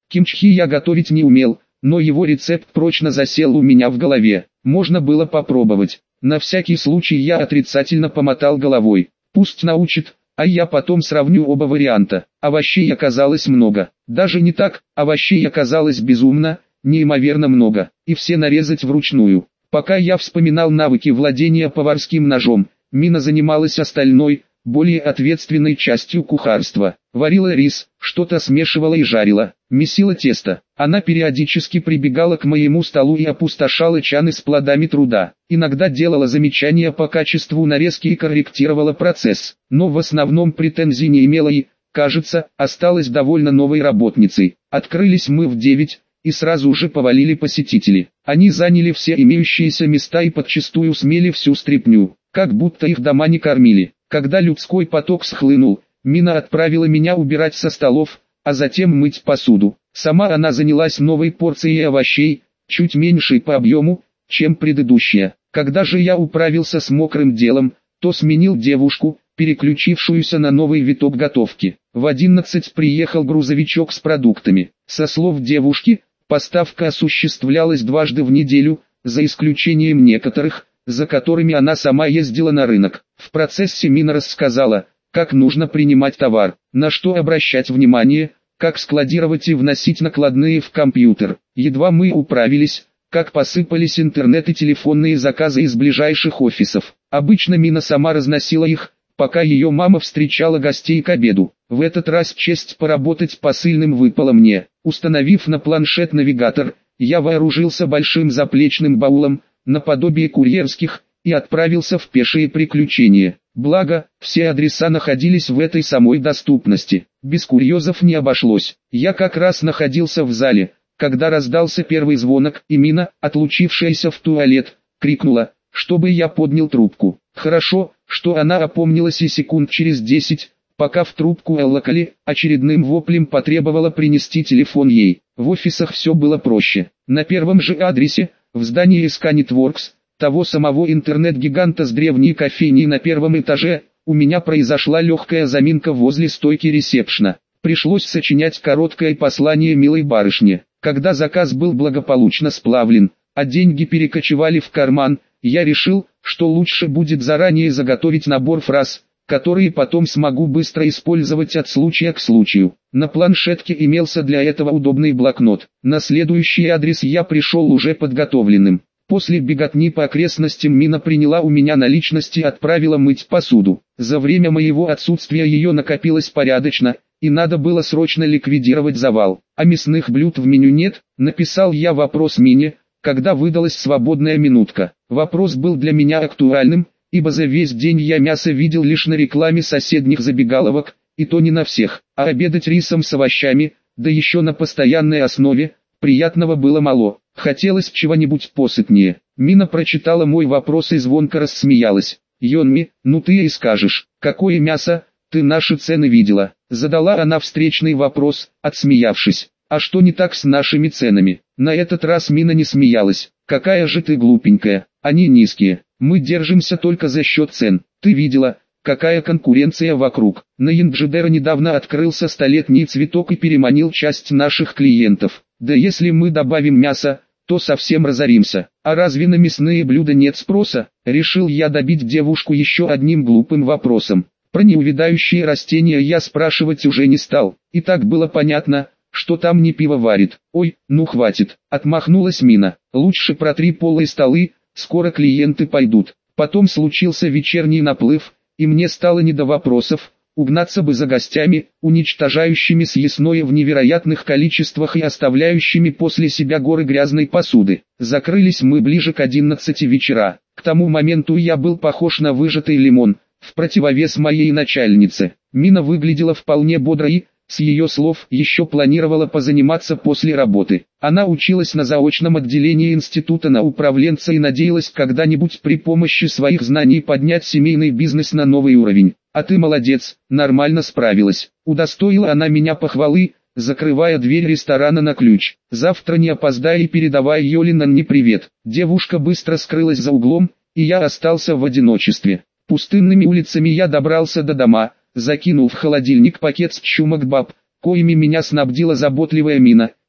Кимчхи я готовить не умел, но его рецепт прочно засел у меня в голове. Можно было попробовать. На всякий случай я отрицательно помотал головой. Пусть научит, а я потом сравню оба варианта. Овощей оказалось много. Даже не так, овощей оказалось безумно, неимоверно много. И все нарезать вручную. Пока я вспоминал навыки владения поварским ножом, Мина занималась остальной, более ответственной частью кухарства. Варила рис, что-то смешивала и жарила, месила тесто. Она периодически прибегала к моему столу и опустошала чаны с плодами труда. Иногда делала замечания по качеству нарезки и корректировала процесс. Но в основном претензий не имела и, кажется, осталась довольно новой работницей. Открылись мы в 9, и сразу же повалили посетители. Они заняли все имеющиеся места и подчистую смели всю стряпню, как будто их дома не кормили. Когда людской поток схлынул, Мина отправила меня убирать со столов, а затем мыть посуду. Сама она занялась новой порцией овощей, чуть меньшей по объему, чем предыдущая. Когда же я управился с мокрым делом, то сменил девушку, переключившуюся на новый виток готовки. В 11 приехал грузовичок с продуктами. Со слов девушки, поставка осуществлялась дважды в неделю, за исключением некоторых, за которыми она сама ездила на рынок. В процессе Мина рассказала, как нужно принимать товар, на что обращать внимание, как складировать и вносить накладные в компьютер. Едва мы управились, как посыпались интернет и телефонные заказы из ближайших офисов. Обычно Мина сама разносила их, пока ее мама встречала гостей к обеду. В этот раз честь поработать посыльным выпала мне. Установив на планшет навигатор, я вооружился большим заплечным баулом, наподобие курьерских, и отправился в пешие приключения. Благо, все адреса находились в этой самой доступности. Без курьезов не обошлось. Я как раз находился в зале, когда раздался первый звонок, и Мина, отлучившаяся в туалет, крикнула, чтобы я поднял трубку. Хорошо, что она опомнилась и секунд через 10, пока в трубку Эллокали, очередным воплем потребовала принести телефон ей. В офисах все было проще. На первом же адресе, в здании ScanNetworks, того самого интернет-гиганта с древней кофейней на первом этаже, у меня произошла легкая заминка возле стойки ресепшна. Пришлось сочинять короткое послание милой барышне. Когда заказ был благополучно сплавлен, а деньги перекочевали в карман, я решил, что лучше будет заранее заготовить набор фраз, которые потом смогу быстро использовать от случая к случаю. На планшетке имелся для этого удобный блокнот. На следующий адрес я пришел уже подготовленным. После беготни по окрестностям Мина приняла у меня наличности и отправила мыть посуду. За время моего отсутствия ее накопилось порядочно, и надо было срочно ликвидировать завал. А мясных блюд в меню нет, написал я вопрос Мине, когда выдалась свободная минутка. Вопрос был для меня актуальным, ибо за весь день я мясо видел лишь на рекламе соседних забегаловок, и то не на всех, а обедать рисом с овощами, да еще на постоянной основе, приятного было мало. Хотелось чего-нибудь посытнее. Мина прочитала мой вопрос и звонко рассмеялась. «Йонми, ну ты и скажешь, какое мясо, ты наши цены видела?» Задала она встречный вопрос, отсмеявшись. «А что не так с нашими ценами?» На этот раз Мина не смеялась. «Какая же ты глупенькая, они низкие, мы держимся только за счет цен. Ты видела, какая конкуренция вокруг. На Янджидера недавно открылся столетний цветок и переманил часть наших клиентов. Да если мы добавим мясо, то совсем разоримся. А разве на мясные блюда нет спроса?» Решил я добить девушку еще одним глупым вопросом. Про неувядающие растения я спрашивать уже не стал. И так было понятно, что там не пиво варит. «Ой, ну хватит», — отмахнулась Мина. «Лучше протри полы и столы, скоро клиенты пойдут». Потом случился вечерний наплыв, и мне стало не до вопросов. Угнаться бы за гостями, уничтожающими съестное в невероятных количествах и оставляющими после себя горы грязной посуды. Закрылись мы ближе к 11 вечера. К тому моменту я был похож на выжатый лимон, в противовес моей начальнице. Мина выглядела вполне бодро и, с ее слов, еще планировала позаниматься после работы. Она училась на заочном отделении института на управленца и надеялась когда-нибудь при помощи своих знаний поднять семейный бизнес на новый уровень. «А ты молодец, нормально справилась». Удостоила она меня похвалы, закрывая дверь ресторана на ключ. «Завтра не опоздай и передавай Йолин Анне привет». Девушка быстро скрылась за углом, и я остался в одиночестве. Пустынными улицами я добрался до дома, закинул в холодильник пакет с чумак-баб, коими меня снабдила заботливая Мина,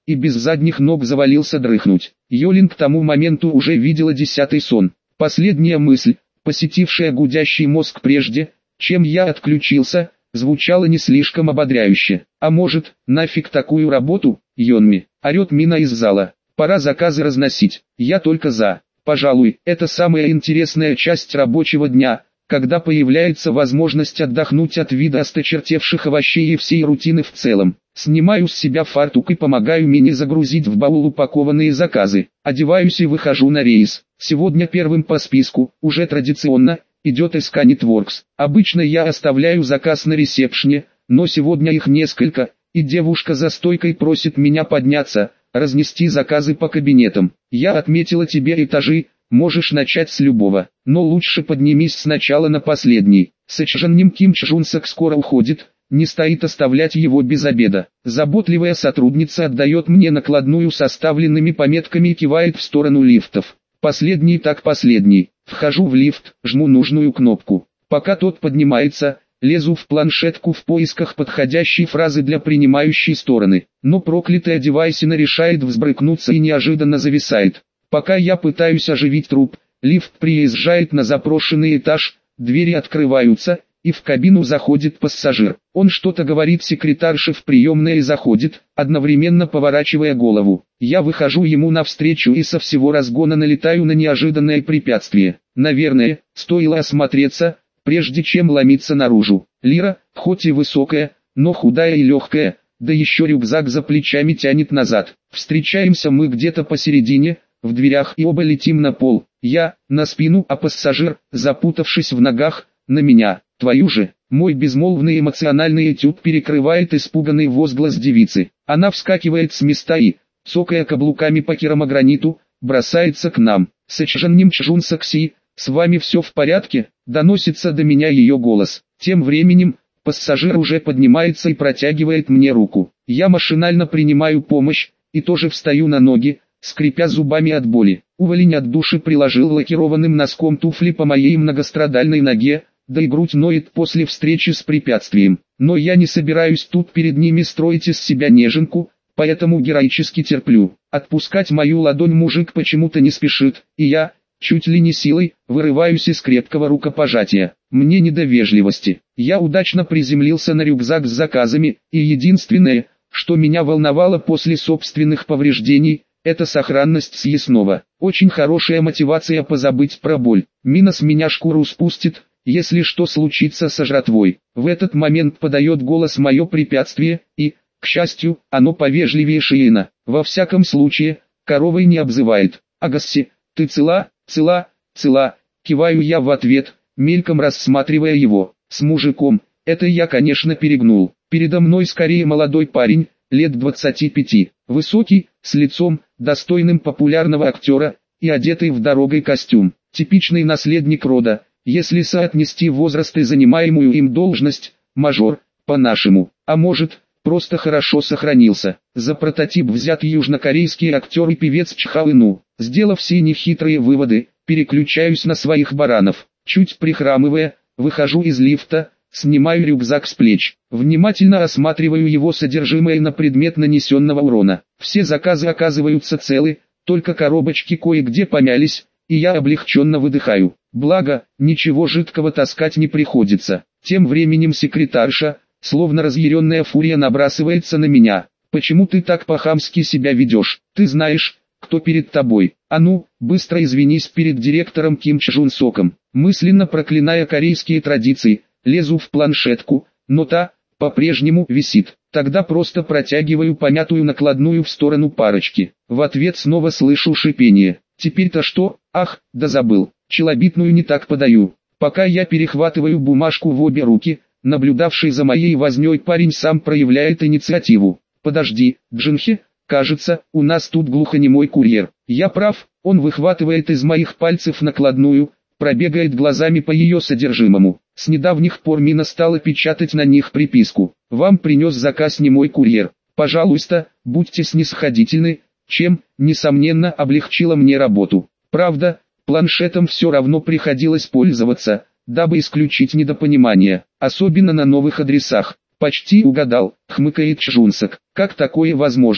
и без задних ног завалился дрыхнуть. Йолин к тому моменту уже видела 10-й сон. Последняя мысль, посетившая гудящий мозг прежде, чем я отключился, звучала не слишком ободряюще. А может, нафиг такую работу, Йонми? Орет Мина из зала. Пора заказы разносить. Я только за. Пожалуй, это самая интересная часть рабочего дня, когда появляется возможность отдохнуть от вида осточертевших овощей и всей рутины в целом. Снимаю с себя фартук и помогаю Мине загрузить в баул упакованные заказы. Одеваюсь и выхожу на рейс. Сегодня первым по списку, уже традиционно, идет Scanetworks. Обычно я оставляю заказ на ресепшне, но сегодня их несколько, и девушка за стойкой просит меня подняться, разнести заказы по кабинетам. Я отметила тебе этажи, можешь начать с любого, но лучше поднимись сначала на последний. Сэчжан Ким Чжунсок скоро уходит, не стоит оставлять его без обеда. Заботливая сотрудница отдает мне накладную с оставленными пометками и кивает в сторону лифтов. Последний так последний. Вхожу в лифт, жму нужную кнопку. Пока тот поднимается, лезу в планшетку в поисках подходящей фразы для принимающей стороны. Но проклятая девайсина решает взбрыкнуться и неожиданно зависает. Пока я пытаюсь оживить труп, лифт приезжает на запрошенный этаж, двери открываются, и в кабину заходит пассажир. Он что-то говорит секретарше в приемной и заходит, одновременно поворачивая голову. Я выхожу ему навстречу и со всего разгона налетаю на неожиданное препятствие. Наверное, стоило осмотреться, прежде чем ломиться наружу. Лира, хоть и высокая, но худая и легкая, да еще рюкзак за плечами тянет назад. Встречаемся мы где-то посередине, в дверях, и оба летим на пол. Я на спину, а пассажир, запутавшись в ногах, на меня. Твою же, мой безмолвный эмоциональный этюд перекрывает испуганный возглас девицы. Она вскакивает с места и, цокая каблуками по керамограниту, бросается к нам. Сэчжан Чжунсок Си, с вами все в порядке? Доносится до меня ее голос. Тем временем, пассажир уже поднимается и протягивает мне руку. Я машинально принимаю помощь, и тоже встаю на ноги, скрипя зубами от боли. Уволень от души приложил лакированным носком туфли по моей многострадальной ноге, да и грудь ноет после встречи с препятствием. Но я не собираюсь тут перед ними строить из себя неженку, поэтому героически терплю. Отпускать мою ладонь мужик почему-то не спешит, и я, чуть ли не силой, вырываюсь из крепкого рукопожатия. Мне не до вежливости. Я удачно приземлился на рюкзак с заказами, и единственное, что меня волновало после собственных повреждений, это сохранность съестного. Очень хорошая мотивация позабыть про боль. Мина с меня шкуру спустит, если что случится со жратвой. В этот момент подает голос мое препятствие, и, к счастью, оно повежливее Шиена. Во всяком случае, коровой не обзывает. Агасси, ты цела, цела, цела, киваю я в ответ, мельком рассматривая его. С мужиком, это я конечно перегнул. Передо мной скорее молодой парень, лет 25, высокий, с лицом, достойным популярного актера, и одетый в дорогой костюм. Типичный наследник рода. Если соотнести возраст и занимаемую им должность, мажор, по-нашему, а может, просто хорошо сохранился. За прототип взят южнокорейский актер и певец Чхал Ину. Сделав все нехитрые выводы, переключаюсь на своих баранов. Чуть прихрамывая, выхожу из лифта, снимаю рюкзак с плеч. Внимательно осматриваю его содержимое на предмет нанесенного урона. Все заказы оказываются целы, только коробочки кое-где помялись, и я облегченно выдыхаю. Благо, ничего жидкого таскать не приходится. Тем временем секретарша, словно разъяренная фурия, набрасывается на меня. «Почему ты так по-хамски себя ведешь? Ты знаешь, кто перед тобой? А ну, быстро извинись перед директором Ким Чжун Соком». Мысленно проклиная корейские традиции, лезу в планшетку, но та, по-прежнему, висит. Тогда просто протягиваю помятую накладную в сторону парочки. В ответ снова слышу шипение. Теперь-то что? Ах, да забыл. Челобитную не так подаю. Пока я перехватываю бумажку в обе руки, наблюдавший за моей вознёй парень сам проявляет инициативу. «Подожди, Джинхи, кажется, у нас тут глухонемой курьер». Я прав, он выхватывает из моих пальцев накладную, пробегает глазами по ее содержимому. С недавних пор Мина стала печатать на них приписку: «Вам принес заказ немой курьер. Пожалуйста, будьте снисходительны», чем, несомненно, облегчило мне работу. Правда, планшетом все равно приходилось пользоваться, дабы исключить недопонимание, особенно на новых адресах. «Почти угадал», — хмыкает Чжунсок. «Как такое возможно?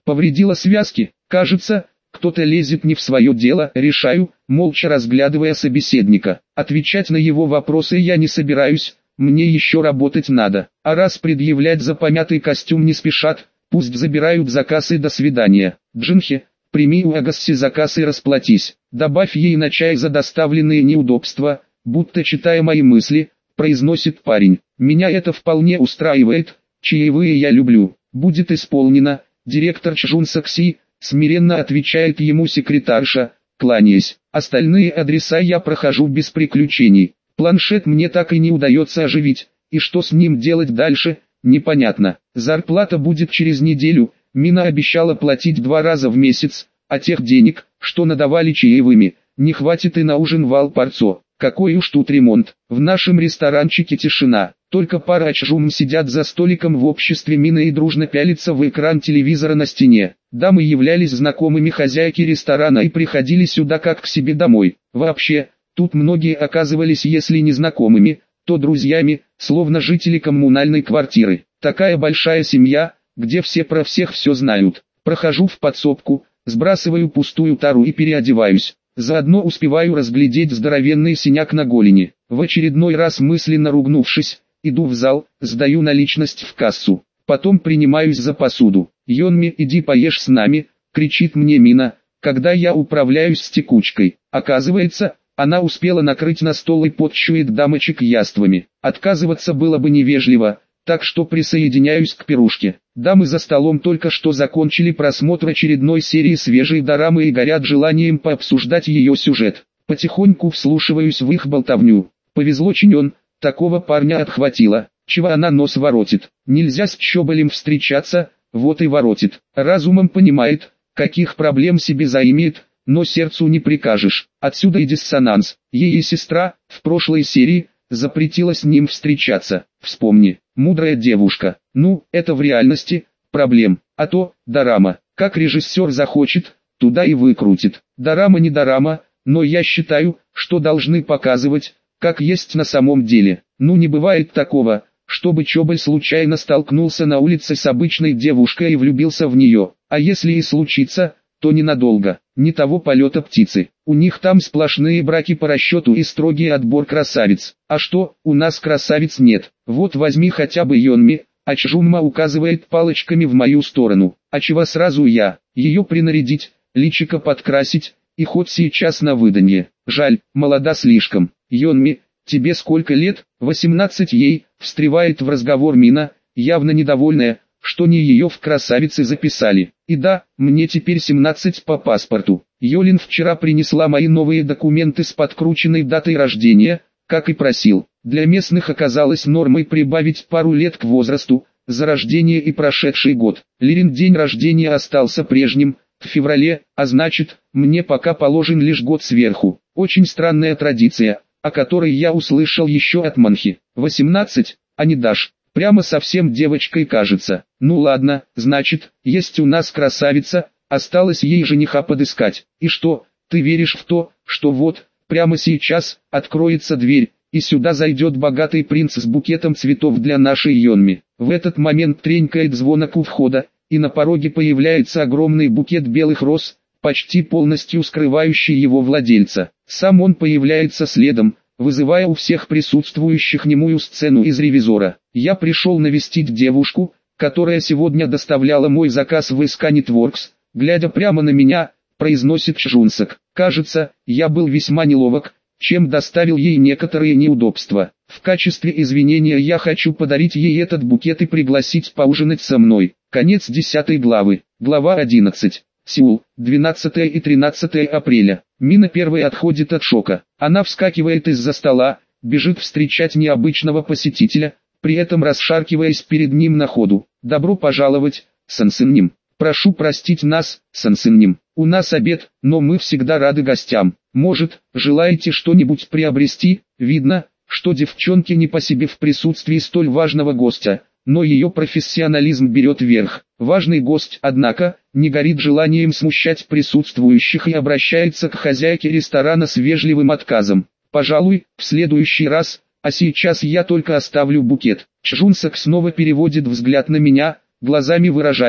Повредила связки, кажется, кто-то лезет не в свое дело, решаю, молча разглядывая собеседника. Отвечать на его вопросы я не собираюсь, мне еще работать надо. А раз предъявлять за помятый костюм не спешат, пусть забирают заказ и до свидания. Джинхи, прими у Агасси заказ и расплатись. Добавь ей на чай за доставленные неудобства, будто читая мои мысли, произносит парень. Меня это вполне устраивает, чаевые я люблю. Будет исполнено, директор Чжунсакси, смиренно отвечает ему секретарша, кланяясь. Остальные адреса я прохожу без приключений. Планшет мне так и не удается оживить, и что с ним делать дальше, непонятно. Зарплата будет через неделю, Мина обещала платить 2 раза в месяц, а тех денег, что надавали чаевыми, не хватит и на ужин в Алпарцо. Какой уж тут ремонт. В нашем ресторанчике тишина. Только пара Ачжум сидят за столиком в обществе Мины и дружно пялятся в экран телевизора на стене. Дамы являлись знакомыми хозяйки ресторана и приходили сюда как к себе домой. Вообще, тут многие оказывались если не знакомыми, то друзьями, словно жители коммунальной квартиры. Такая большая семья, где все про всех все знают. Прохожу в подсобку, сбрасываю пустую тару и переодеваюсь. Заодно успеваю разглядеть здоровенный синяк на голени. В очередной раз мысленно ругнувшись, иду в зал, сдаю наличность в кассу. Потом принимаюсь за посуду. «Йонми, иди поешь с нами», — кричит мне Мина, когда я управляюсь с текучкой. Оказывается, она успела накрыть на стол и подчует дамочек яствами. Отказываться было бы невежливо, так что присоединяюсь к пирушке. Дамы за столом только что закончили просмотр очередной серии свежей дорамы и горят желанием пообсуждать ее сюжет. Потихоньку вслушиваюсь в их болтовню. Повезло Чинен, такого парня отхватило. Чего она нос воротит? Нельзя с Чоболем встречаться, вот и воротит. Разумом понимает, каких проблем себе заимеет, но сердцу не прикажешь. Отсюда и диссонанс. Ей сестра, в прошлой серии, запретила с ним встречаться. Вспомни, мудрая девушка. Ну, это в реальности, проблем. А то, дорама, как режиссер захочет, туда и выкрутит. Дорама не дорама, но я считаю, что должны показывать, как есть на самом деле. Ну не бывает такого, чтобы Чоболь случайно столкнулся на улице с обычной девушкой и влюбился в нее. А если и случится, то ненадолго. Не того полета птицы. У них там сплошные браки по расчету и строгий отбор красавиц. А что, у нас красавиц нет? Вот возьми хотя бы Йонми, а Чжумма указывает палочками в мою сторону. А чего сразу я? Ее принарядить, личико подкрасить, и хоть сейчас на выданье. Жаль, молода слишком. Йонми, тебе сколько лет? 18 ей, встревает в разговор Мина, явно недовольная, что не ее в красавицы записали. И да, мне теперь 17 по паспорту. Йолин вчера принесла мои новые документы с подкрученной датой рождения, как и просил. Для местных оказалось нормой прибавить пару лет к возрасту, за рождение и прошедший год. Лирин день рождения остался прежним, в феврале, а значит, мне пока положен лишь год сверху. Очень странная традиция, о которой я услышал еще от Манхи. 18, а не дашь. Прямо совсем девочкой кажется. Ну ладно, значит, есть у нас красавица, осталось ей жениха подыскать. И что, ты веришь в то, что вот, прямо сейчас, откроется дверь, и сюда зайдет богатый принц с букетом цветов для нашей Йонми. В этот момент тренькает звонок у входа, и на пороге появляется огромный букет белых роз, почти полностью скрывающий его владельца. Сам он появляется следом, вызывая у всех присутствующих немую сцену из «Ревизора». Я пришел навестить девушку, которая сегодня доставляла мой заказ в Исканитворкс, глядя прямо на меня, произносит Чжунсак. Кажется, я был весьма неловок, чем доставил ей некоторые неудобства. В качестве извинения я хочу подарить ей этот букет и пригласить поужинать со мной. Конец 10 главы. Глава 11. Сеул, 12 и 13 апреля. Мина первой отходит от шока. Она вскакивает из-за стола, бежит встречать необычного посетителя, при этом расшаркиваясь перед ним на ходу. «Добро пожаловать, Сансынним. Прошу простить нас, Сансынним. У нас обед, но мы всегда рады гостям. Может, желаете что-нибудь приобрести?» Видно, что девчонке не по себе в присутствии столь важного гостя, но ее профессионализм берет верх. Важный гость, однако, не горит желанием смущать присутствующих и обращается к хозяйке ресторана с вежливым отказом. «Пожалуй, в следующий раз, а сейчас я только оставлю букет». Чжунсак снова переводит взгляд на меня, глазами выражая,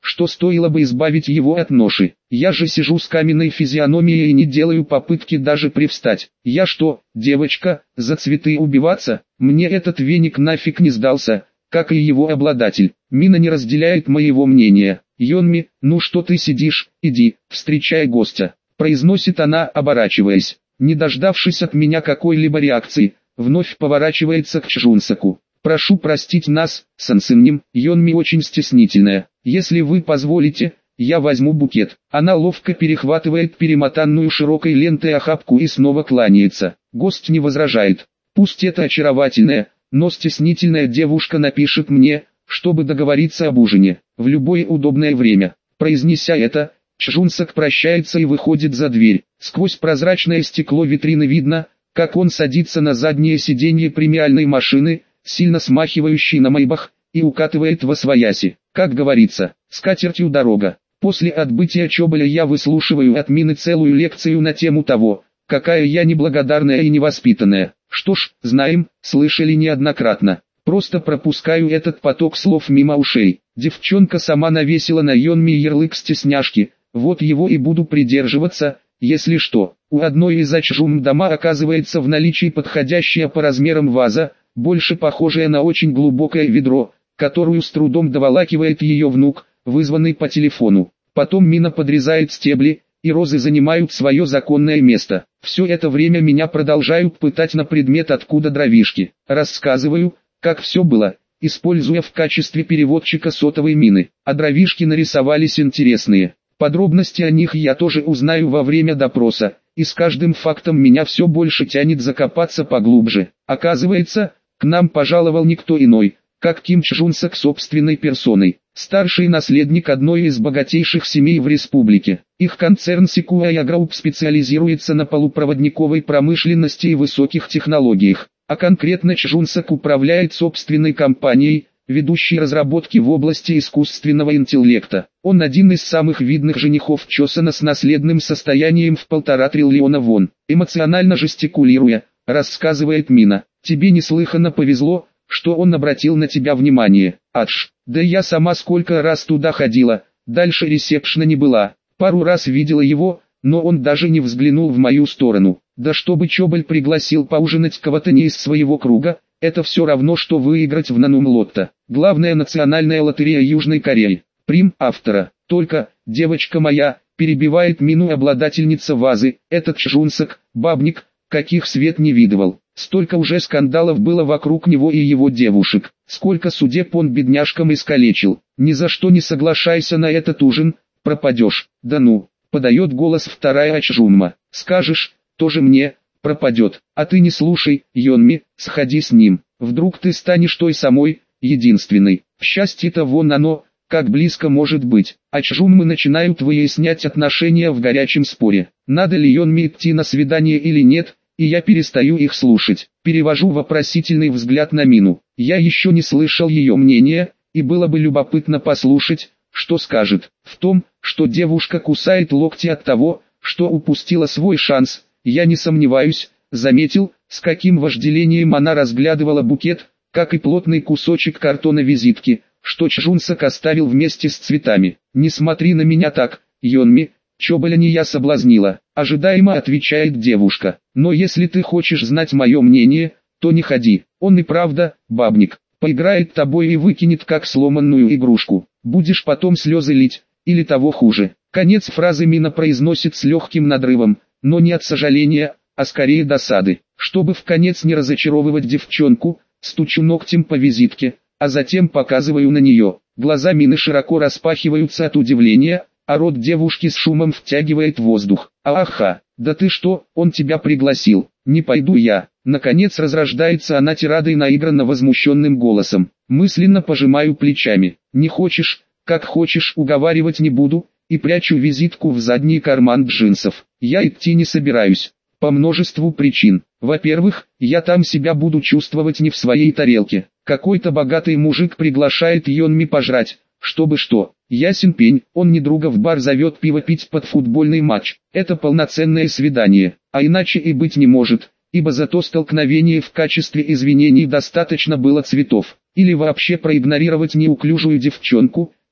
что стоило бы избавить его от ноши. Я же сижу с каменной физиономией и не делаю попытки даже привстать. Я что, девочка, за цветы убиваться? Мне этот веник нафиг не сдался, как и его обладатель. Мина не разделяет моего мнения. «Йонми, ну что ты сидишь, иди, встречай гостя», произносит она, оборачиваясь. Не дождавшись от меня какой-либо реакции, вновь поворачивается к Чжунсоку. «Прошу простить нас, Сансынним, Йонми очень стеснительная. Если вы позволите, я возьму букет». Она ловко перехватывает перемотанную широкой лентой охапку и снова кланяется. Гость не возражает. Пусть эта очаровательная, но стеснительная девушка напишет мне, чтобы договориться об ужине, в любое удобное время. Произнеся это, Чжунсок прощается и выходит за дверь. Сквозь прозрачное стекло витрины видно, как он садится на заднее сиденье премиальной машины, сильно смахивающей на Майбах, и укатывает восвояси. Как говорится, с катертью дорога. После отбытия Чоболя я выслушиваю от Мины целую лекцию на тему того, какая я неблагодарная и невоспитанная. Что ж, знаем, слышали неоднократно. Просто пропускаю этот поток слов мимо ушей. Девчонка сама навесила на Йонми ярлык стесняшки, вот его и буду придерживаться, если что. У одной из Ачжун дома оказывается в наличии подходящая по размерам ваза, больше похожая на очень глубокое ведро, которую с трудом доволакивает ее внук, вызванный по телефону. Потом Мина подрезает стебли, и розы занимают свое законное место. Все это время меня продолжают пытать на предмет откуда дровишки. Рассказываю, как все было, используя в качестве переводчика сотовой Мины. А дровишки нарисовались интересные. Подробности о них я тоже узнаю во время допроса, и с каждым фактом меня все больше тянет закопаться поглубже. Оказывается, к нам пожаловал никто иной, как Ким Чжунсок собственной персоной, старший наследник одной из богатейших семей в республике. Их концерн Sequoia Group специализируется на полупроводниковой промышленности и высоких технологиях, а конкретно Чжунсок управляет собственной компанией, ведущей разработки в области искусственного интеллекта. Он один из самых видных женихов Чосона с наследным состоянием в 1,5 триллиона вон. Эмоционально жестикулируя, рассказывает Мина, тебе неслыханно повезло, что он обратил на тебя внимание. Адж, да я сама сколько раз туда ходила, дальше ресепшна не была. Пару раз видела его, но он даже не взглянул в мою сторону. Да чтобы Чоболь пригласил поужинать кого-то не из своего круга, это все равно, что выиграть в Нанум-лотто. Главная национальная лотерея Южной Кореи. Прим автора. Только, девочка моя, перебивает Мину обладательница вазы, этот Чжунсок, бабник, каких свет не видывал. Столько уже скандалов было вокруг него и его девушек. Сколько судеб он бедняжкам искалечил. Ни за что не соглашайся на этот ужин, пропадешь. Да ну, подает голос вторая Ачжунма. Скажешь, тоже мне, пропадет. А ты не слушай, Йонми, сходи с ним. Вдруг ты станешь той самой, единственной. Счастье-то вон оно, как близко может быть. Ачжунмы начинают выяснять отношения в горячем споре. Надо ли Йонми идти на свидание или нет, и я перестаю их слушать. Перевожу вопросительный взгляд на Мину. Я еще не слышал ее мнения, и было бы любопытно послушать, что скажет. В том, что девушка кусает локти от того, что упустила свой шанс, я не сомневаюсь. Заметил, с каким вожделением она разглядывала букет, как и плотный кусочек картона визитки, что Чжунсок оставил вместе с цветами. «Не смотри на меня так, Йонми, Чоболя не я соблазнила», ожидаемо отвечает девушка. «Но если ты хочешь знать мое мнение, то не ходи. Он и правда, бабник, поиграет тобой и выкинет как сломанную игрушку. Будешь потом слезы лить, или того хуже». Конец фразы Мина произносит с легким надрывом, но не от сожаления, а скорее досады. Чтобы вконец не разочаровывать девчонку, стучу ногтем по визитке, а затем показываю на нее. Глаза Мины широко распахиваются от удивления, а рот девушки с шумом втягивает воздух. «Аха, да ты что, он тебя пригласил, не пойду я». Наконец разрождается она тирадой наигранно возмущенным голосом. Мысленно пожимаю плечами. «Не хочешь, как хочешь, уговаривать не буду», и прячу визитку в задний карман джинсов. Я идти не собираюсь. По множеству причин. Во-первых, я там себя буду чувствовать не в своей тарелке. Какой-то богатый мужик приглашает Йонми пожрать, чтобы что. Ясен пень, он не друга в бар зовет пиво пить под футбольный матч. Это полноценное свидание, а иначе и быть не может, ибо за то столкновение в качестве извинений достаточно было цветов. Или вообще проигнорировать неуклюжую девчонку,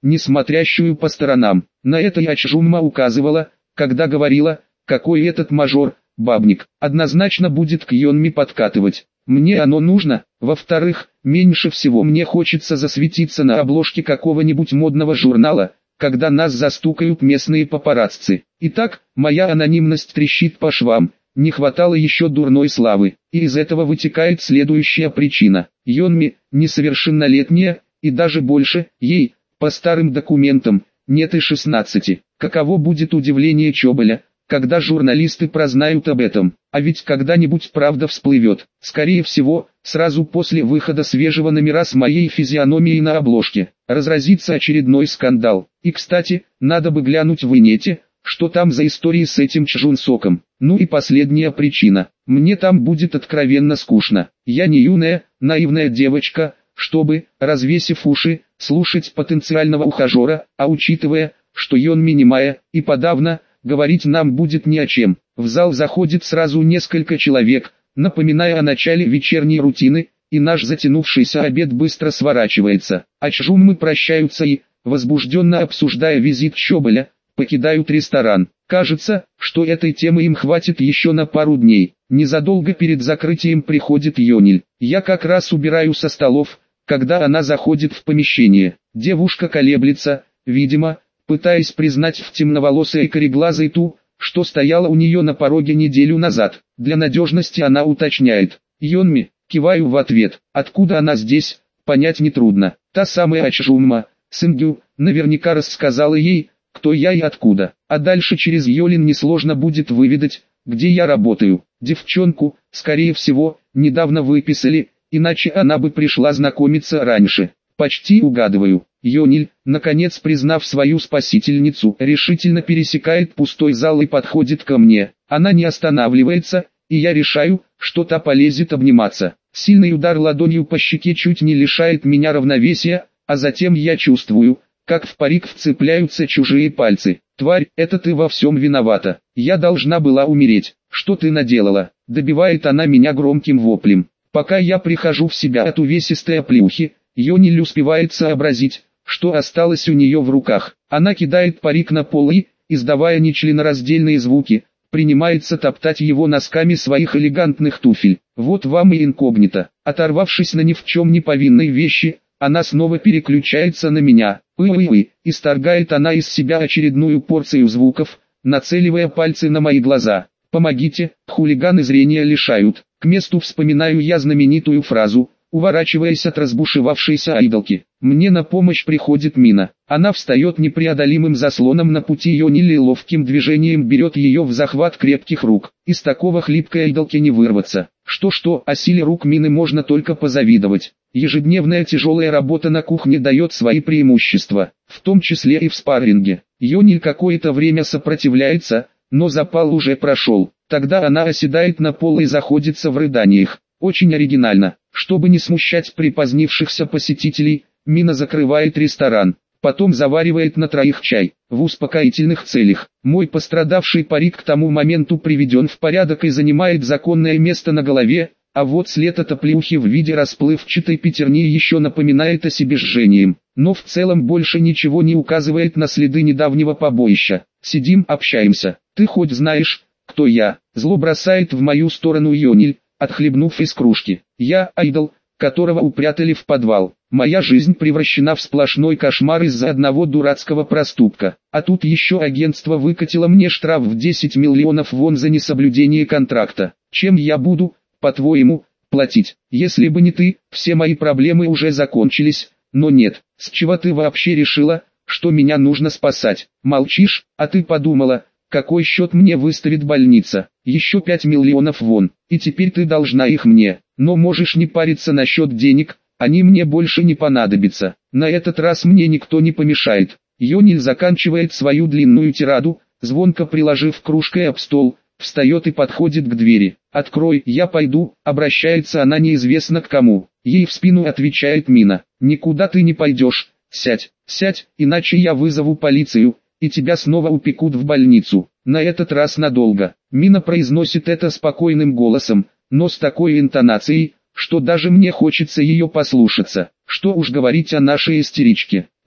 не смотрящую по сторонам. На это я Чжунма указывала, когда говорила, какой этот мажор, бабник, однозначно будет к Йонми подкатывать. Мне оно нужно. Во-вторых, меньше всего мне хочется засветиться на обложке какого-нибудь модного журнала, когда нас застукают местные папарацци. Итак, моя анонимность трещит по швам, не хватало еще дурной славы, и из этого вытекает следующая причина. Йонми, несовершеннолетняя, и даже больше, ей, по старым документам, нет и 16. Каково будет удивление Чоболя, когда журналисты прознают об этом, а ведь когда-нибудь правда всплывет, скорее всего, сразу после выхода свежего номера с моей физиономией на обложке, разразится очередной скандал. И кстати, надо бы глянуть в инете, что там за истории с этим Чжунсоком. Ну и последняя причина, мне там будет откровенно скучно, я не юная, наивная девочка, чтобы, развесив уши, слушать потенциального ухажера, а учитывая, что Йонми немая, и подавно, говорить нам будет не о чем. В зал заходит сразу несколько человек, напоминая о начале вечерней рутины, и наш затянувшийся обед быстро сворачивается. А Чжунмы прощаются и, возбужденно обсуждая визит Чоболя, покидают ресторан. Кажется, что этой темы им хватит еще на пару дней. Незадолго перед закрытием приходит Йониль. Я как раз убираю со столов, когда она заходит в помещение. Девушка колеблется, видимо, пытаясь признать в темноволосой и кореглазой ту, что стояла у нее на пороге неделю назад. Для надежности она уточняет. Йонми, киваю в ответ. Откуда она здесь, понять нетрудно. Та самая Чжунма, Сынгю, наверняка рассказала ей, кто я и откуда. А дальше через Йолин несложно будет выведать, где я работаю. Девчонку, скорее всего, недавно выписали, иначе она бы пришла знакомиться раньше. Почти угадываю. Йониль, наконец признав свою спасительницу, решительно пересекает пустой зал и подходит ко мне. Она не останавливается, и я решаю, что та полезет обниматься. Сильный удар ладонью по щеке чуть не лишает меня равновесия, а затем я чувствую, как в парик вцепляются чужие пальцы. «Тварь, это ты во всем виновата. Я должна была умереть. Что ты наделала?» Добивает она меня громким воплем. Пока я прихожу в себя от увесистой оплеухи, Йониль успевает сообразить, что осталось у нее в руках. Она кидает парик на пол и, издавая нечленораздельные звуки, принимается топтать его носками своих элегантных туфель. Вот вам и инкогнито. Оторвавшись на ни в чем не повинной вещи, она снова переключается на меня. «Ы-ы-ы», исторгает она из себя очередную порцию звуков, нацеливая пальцы на мои глаза. «Помогите, хулиганы зрения лишают». К месту вспоминаю я знаменитую фразу, уворачиваясь от разбушевавшейся айдолки. Мне на помощь приходит Мина. Она встает непреодолимым заслоном на пути Йонили и ловким движением берет ее в захват крепких рук. Из такого хлипкой айдолки не вырваться. Что-что, о силе рук Мины можно только позавидовать. Ежедневная тяжелая работа на кухне дает свои преимущества, в том числе и в спарринге. Йониль какое-то время сопротивляется, но запал уже прошел. Тогда она оседает на пол и заходится в рыданиях. Очень оригинально. Чтобы не смущать припозднившихся посетителей, Мина закрывает ресторан, потом заваривает на троих чай, в успокоительных целях. Мой пострадавший парик к тому моменту приведен в порядок и занимает законное место на голове, а вот след от оплеухи в виде расплывчатой пятерни еще напоминает о себе жжением. Но в целом больше ничего не указывает на следы недавнего побоища. Сидим, общаемся. «Ты хоть знаешь, кто я?» Зло бросает в мою сторону Йониль, отхлебнув из кружки. «Я айдол, которого упрятали в подвал. Моя жизнь превращена в сплошной кошмар из-за одного дурацкого проступка. А тут еще агентство выкатило мне штраф в 10 миллионов вон за несоблюдение контракта. Чем я буду, по-твоему, платить? Если бы не ты, все мои проблемы уже закончились, но нет. С чего ты вообще решила, что меня нужно спасать? Молчишь, а ты подумала, какой счет мне выставит больница? Еще 5 миллионов вон, и теперь ты должна их мне. Но можешь не париться насчет денег, они мне больше не понадобятся. На этот раз мне никто не помешает». Йониль заканчивает свою длинную тираду, звонко приложив кружкой об стол, встает и подходит к двери. «Открой, я пойду», обращается она неизвестно к кому. Ей в спину отвечает Мина. «Никуда ты не пойдешь, сядь, иначе я вызову полицию, и тебя снова упекут в больницу, на этот раз надолго». Мина произносит это спокойным голосом, но с такой интонацией, что даже мне хочется ее послушаться. Что уж говорить о нашей истеричке.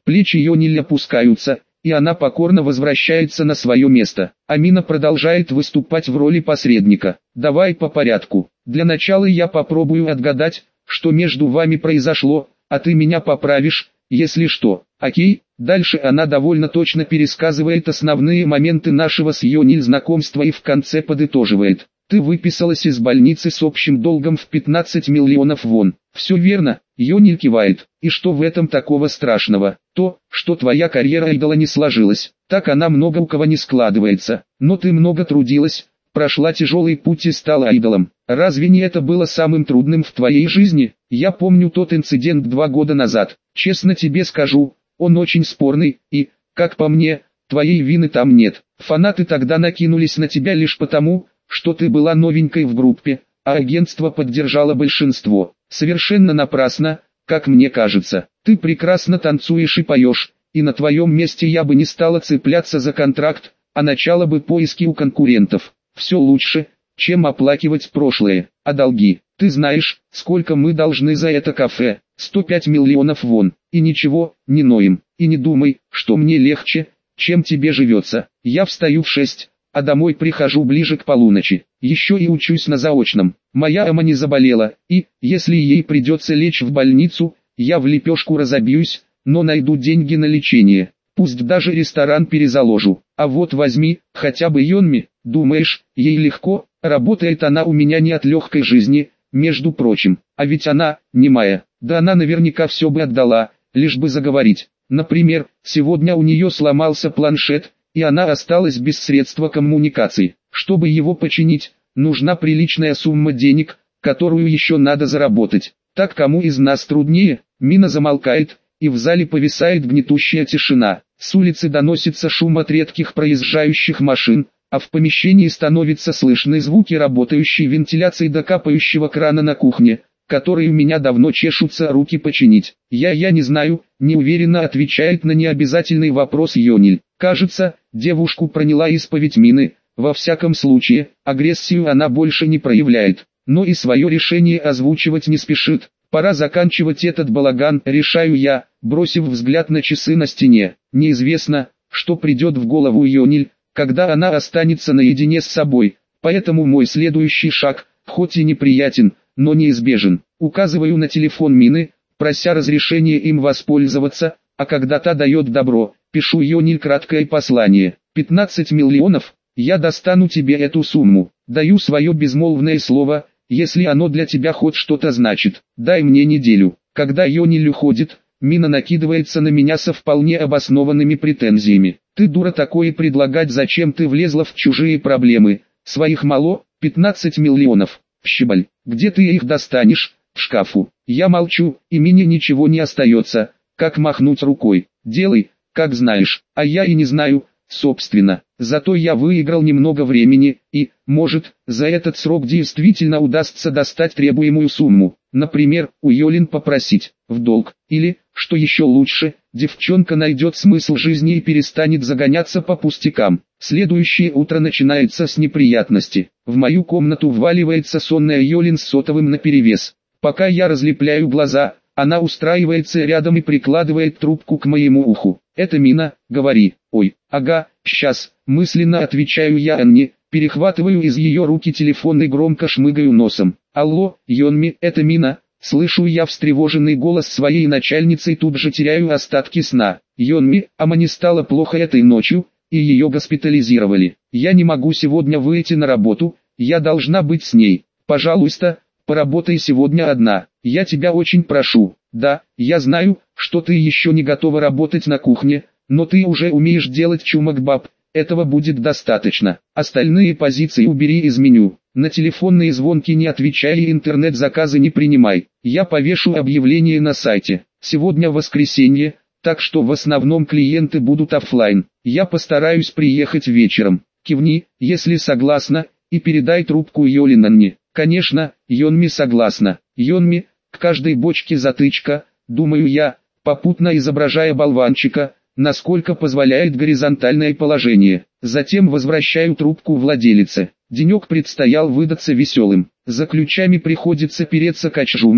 Плечи Йониль опускаются, и она покорно возвращается на свое место. Амина продолжает выступать в роли посредника. Давай по порядку. Для начала я попробую отгадать, что между вами произошло, а ты меня поправишь, если что. Окей? Дальше она довольно точно пересказывает основные моменты нашего с Йониль знакомства и в конце подытоживает. Ты выписалась из больницы с общим долгом в 15 миллионов вон. Все верно, Йониль кивает. И что в этом такого страшного? То, что твоя карьера айдола не сложилась. Так она много у кого не складывается. Но ты много трудилась, прошла тяжелый путь и стала айдолом. Разве не это было самым трудным в твоей жизни? Я помню тот инцидент 2 года назад. Честно тебе скажу, он очень спорный, и, как по мне, твоей вины там нет. Фанаты тогда накинулись на тебя лишь потому, что ты была новенькой в группе, а агентство поддержало большинство. Совершенно напрасно, как мне кажется. Ты прекрасно танцуешь и поешь, и на твоем месте я бы не стала цепляться за контракт, а начала бы поиски у конкурентов. Все лучше, чем оплакивать прошлое. А долги, ты знаешь, сколько мы должны за это кафе? 105 миллионов вон. И ничего, не ноем. И не думай, что мне легче, чем тебе живется. Я встаю в 6, а домой прихожу ближе к полуночи. Еще и учусь на заочном. Моя Ама не заболела, и, если ей придется лечь в больницу, я в лепешку разобьюсь, но найду деньги на лечение. Пусть даже ресторан перезаложу. А вот возьми, хотя бы Йонми, думаешь, ей легко? Работает она у меня не от легкой жизни, между прочим. А ведь она, немая, да она наверняка все бы отдала, лишь бы заговорить. Например, сегодня у нее сломался планшет, и она осталась без средства коммуникации. Чтобы его починить, нужна приличная сумма денег, которую еще надо заработать. Так кому из нас труднее? Мина замолкает, и в зале повисает гнетущая тишина. С улицы доносится шум от редких проезжающих машин, а в помещении становятся слышны звуки работающей вентиляции до капающего крана на кухне, который у меня давно чешутся руки починить. Я не знаю, неуверенно отвечает на необязательный вопрос Йониль. Кажется, девушку проняла исповедь Мины, во всяком случае, агрессию она больше не проявляет, но и свое решение озвучивать не спешит. Пора заканчивать этот балаган, решаю я, бросив взгляд на часы на стене. Неизвестно, что придет в голову Йониль, когда она останется наедине с собой, поэтому мой следующий шаг, хоть и неприятен, но неизбежен. Указываю на телефон Мины, прося разрешения им воспользоваться, а когда та дает добро, пишу Йониль краткое послание. 15 миллионов, я достану тебе эту сумму, даю свое безмолвное слово, если оно для тебя хоть что-то значит. Дай мне неделю. Когда Йониль уходит, Мина накидывается на меня со вполне обоснованными претензиями. Ты дура такое предлагать, зачем ты влезла в чужие проблемы? Своих мало, 15 миллионов. Щебаль, где ты их достанешь? В шкафу. Я молчу, и Мине ничего не остается, как махнуть рукой. Делай, как знаешь, а я и не знаю, собственно. Зато я выиграл немного времени, и, может, за этот срок действительно удастся достать требуемую сумму. Например, у Йолин попросить в долг. Или, что еще лучше, девчонка найдет смысл жизни и перестанет загоняться по пустякам. Следующее утро начинается с неприятности. В мою комнату вваливается сонная Йолин с сотовым наперевес. Пока я разлепляю глаза, она устраивается рядом и прикладывает трубку к моему уху. «Это Мина, говори». «Ой, ага, сейчас», мысленно отвечаю я Анне, перехватываю из ее руки телефон и громко шмыгаю носом. «Алло, Йонми, это Мина». Слышу я встревоженный голос своей начальницы и тут же теряю остатки сна. «Йонми, Ама не стало плохо этой ночью, и ее госпитализировали. Я не могу сегодня выйти на работу, я должна быть с ней. Пожалуйста, поработай сегодня одна, я тебя очень прошу». «Да, я знаю, что ты еще не готова работать на кухне, но ты уже умеешь делать чумак-баб, этого будет достаточно. Остальные позиции убери из меню. На телефонные звонки не отвечай и интернет-заказы не принимай. Я повешу объявление на сайте. Сегодня воскресенье, так что в основном клиенты будут оффлайн. Я постараюсь приехать вечером. Кивни, если согласна, и передай трубку Йолин Анне». Конечно, Йонми согласна. Йонми, к каждой бочке затычка, думаю я, попутно изображая болванчика, насколько позволяет горизонтальное положение. Затем возвращаю трубку владелице. Денек предстоял выдаться веселым. За ключами приходится переться к Ачжумме,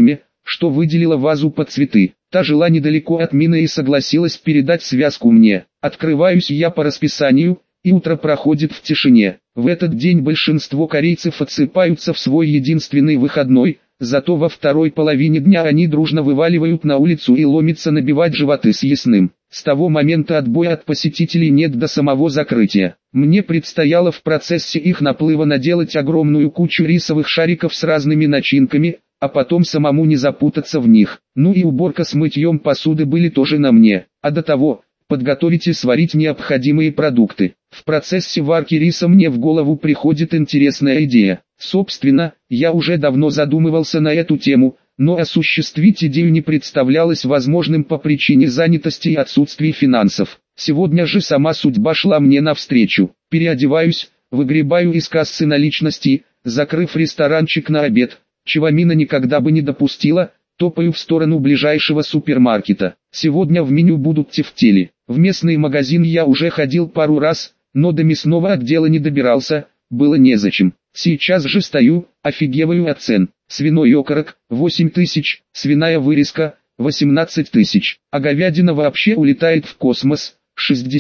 что выделила вазу под цветы. Та жила недалеко от Мины и согласилась передать связку мне. Открываюсь я по расписанию, и утро проходит в тишине. В этот день большинство корейцев отсыпаются в свой единственный выходной, зато во второй половине дня они дружно вываливают на улицу и ломятся набивать животы съестным. С того момента отбоя от посетителей нет до самого закрытия. Мне предстояло в процессе их наплыва наделать огромную кучу рисовых шариков с разными начинками, а потом самому не запутаться в них. Ну и уборка с мытьем посуды были тоже на мне. А до того, подготовить и сварить необходимые продукты. В процессе варки риса мне в голову приходит интересная идея. Собственно, я уже давно задумывался на эту тему, но осуществить идею не представлялось возможным по причине занятости и отсутствия финансов. Сегодня же сама судьба шла мне навстречу. Переодеваюсь, выгребаю из кассы наличности, закрыв ресторанчик на обед, чего Мина никогда бы не допустила, топаю в сторону ближайшего супермаркета. Сегодня в меню будут тефтели. В местный магазин я уже ходил пару раз, но до мясного отдела не добирался, было незачем. Сейчас же стою, офигеваю от цен. Свиной окорок – 8 тысяч, свиная вырезка – 18 тысяч, а говядина вообще улетает в космос –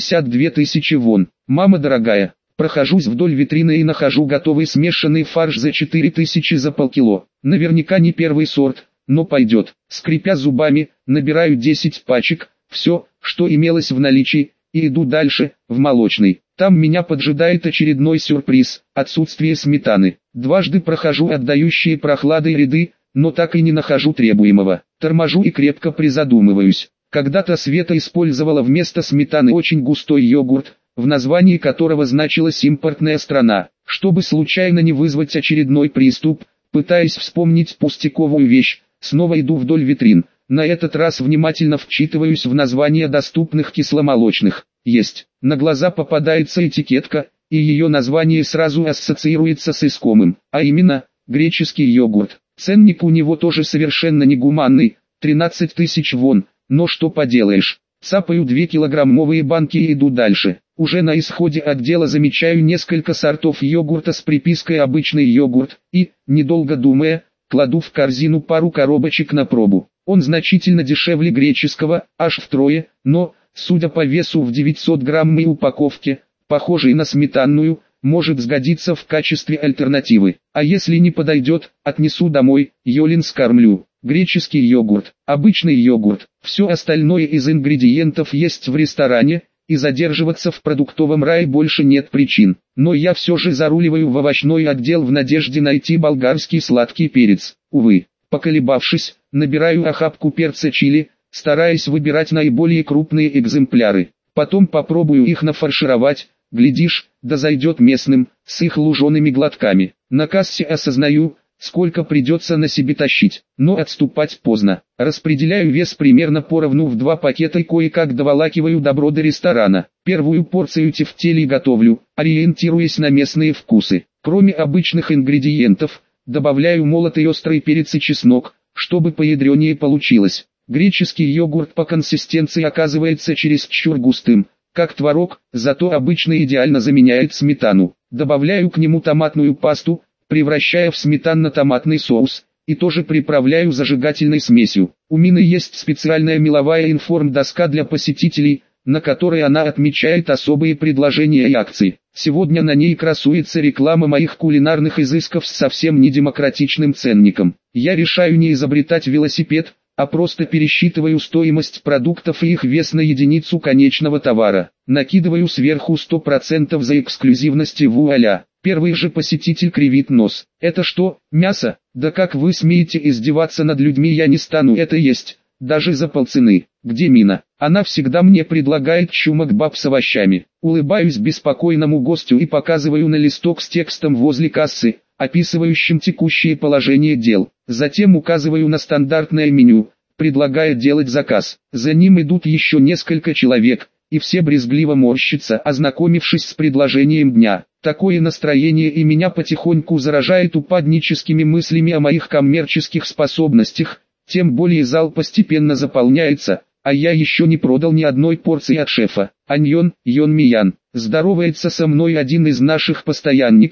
62 тысячи вон. Мама дорогая, прохожусь вдоль витрины и нахожу готовый смешанный фарш за 4 тысячи за полкило. Наверняка не первый сорт, но пойдет. Скрипя зубами, набираю 10 пачек, все, что имелось в наличии, и иду дальше, в молочный. Там меня поджидает очередной сюрприз – отсутствие сметаны. Дважды прохожу отдающие прохладой ряды, но так и не нахожу требуемого. Торможу и крепко призадумываюсь. Когда-то Света использовала вместо сметаны очень густой йогурт, в названии которого значилась импортная страна. Чтобы случайно не вызвать очередной приступ, пытаясь вспомнить пустяковую вещь, снова иду вдоль витрин. На этот раз внимательно вчитываюсь в названия доступных кисломолочных. Есть. На глаза попадается этикетка, и ее название сразу ассоциируется с искомым, а именно, греческий йогурт. Ценник у него тоже совершенно негуманный, 13 тысяч вон, но что поделаешь. Цапаю 2-килограммовые банки и иду дальше. Уже на исходе отдела замечаю несколько сортов йогурта с припиской «обычный йогурт» и, недолго думая, кладу в корзину пару коробочек на пробу. Он значительно дешевле греческого, аж втрое, но, судя по весу в 900 грамм и упаковке, похожий на сметанную, может сгодиться в качестве альтернативы. А если не подойдет, отнесу домой, Йолин скормлю. Греческий йогурт, обычный йогурт, все остальное из ингредиентов есть в ресторане, и задерживаться в продуктовом рае больше нет причин. Но я все же заруливаю в овощной отдел в надежде найти болгарский сладкий перец. Увы, поколебавшись, набираю охапку перца чили, стараясь выбирать наиболее крупные экземпляры. Потом попробую их нафаршировать, глядишь, да зайдет местным, с их лужеными глотками. На кассе осознаю, сколько придется на себе тащить, но отступать поздно. Распределяю вес примерно поровну в 2 пакета и кое-как доволакиваю добро до ресторана. Первую порцию тефтелей готовлю, ориентируясь на местные вкусы. Кроме обычных ингредиентов, добавляю молотый острый перец и чеснок, чтобы поядренее получилось. Греческий йогурт по консистенции оказывается чересчур густым, как творог, зато обычно идеально заменяет сметану. Добавляю к нему томатную пасту, превращая в сметанно-томатный соус, и тоже приправляю зажигательной смесью. У Мины есть специальная меловая информдоска для посетителей, на которой она отмечает особые предложения и акции. Сегодня на ней красуется реклама моих кулинарных изысков с совсем недемократичным ценником. Я решаю не изобретать велосипед, а просто пересчитываю стоимость продуктов и их вес на единицу конечного товара. Накидываю сверху 100% за эксклюзивность и вуаля. Первый же посетитель кривит нос. Это что, мясо? Да как вы смеете издеваться над людьми, я не стану это есть, даже за полцены. Где Мина? Она всегда мне предлагает чумак-баб с овощами. Улыбаюсь беспокойному гостю и показываю на листок с текстом возле кассы, описывающим текущее положение дел. Затем указываю на стандартное меню, предлагая делать заказ. За ним идут еще несколько человек, и все брезгливо морщатся, ознакомившись с предложением дня. Такое настроение и меня потихоньку заражает упадническими мыслями о моих коммерческих способностях, тем более зал постепенно заполняется, а я еще не продал ни одной порции от шефа. Аньон, Йон Миян, здоровается со мной один из наших постоянников,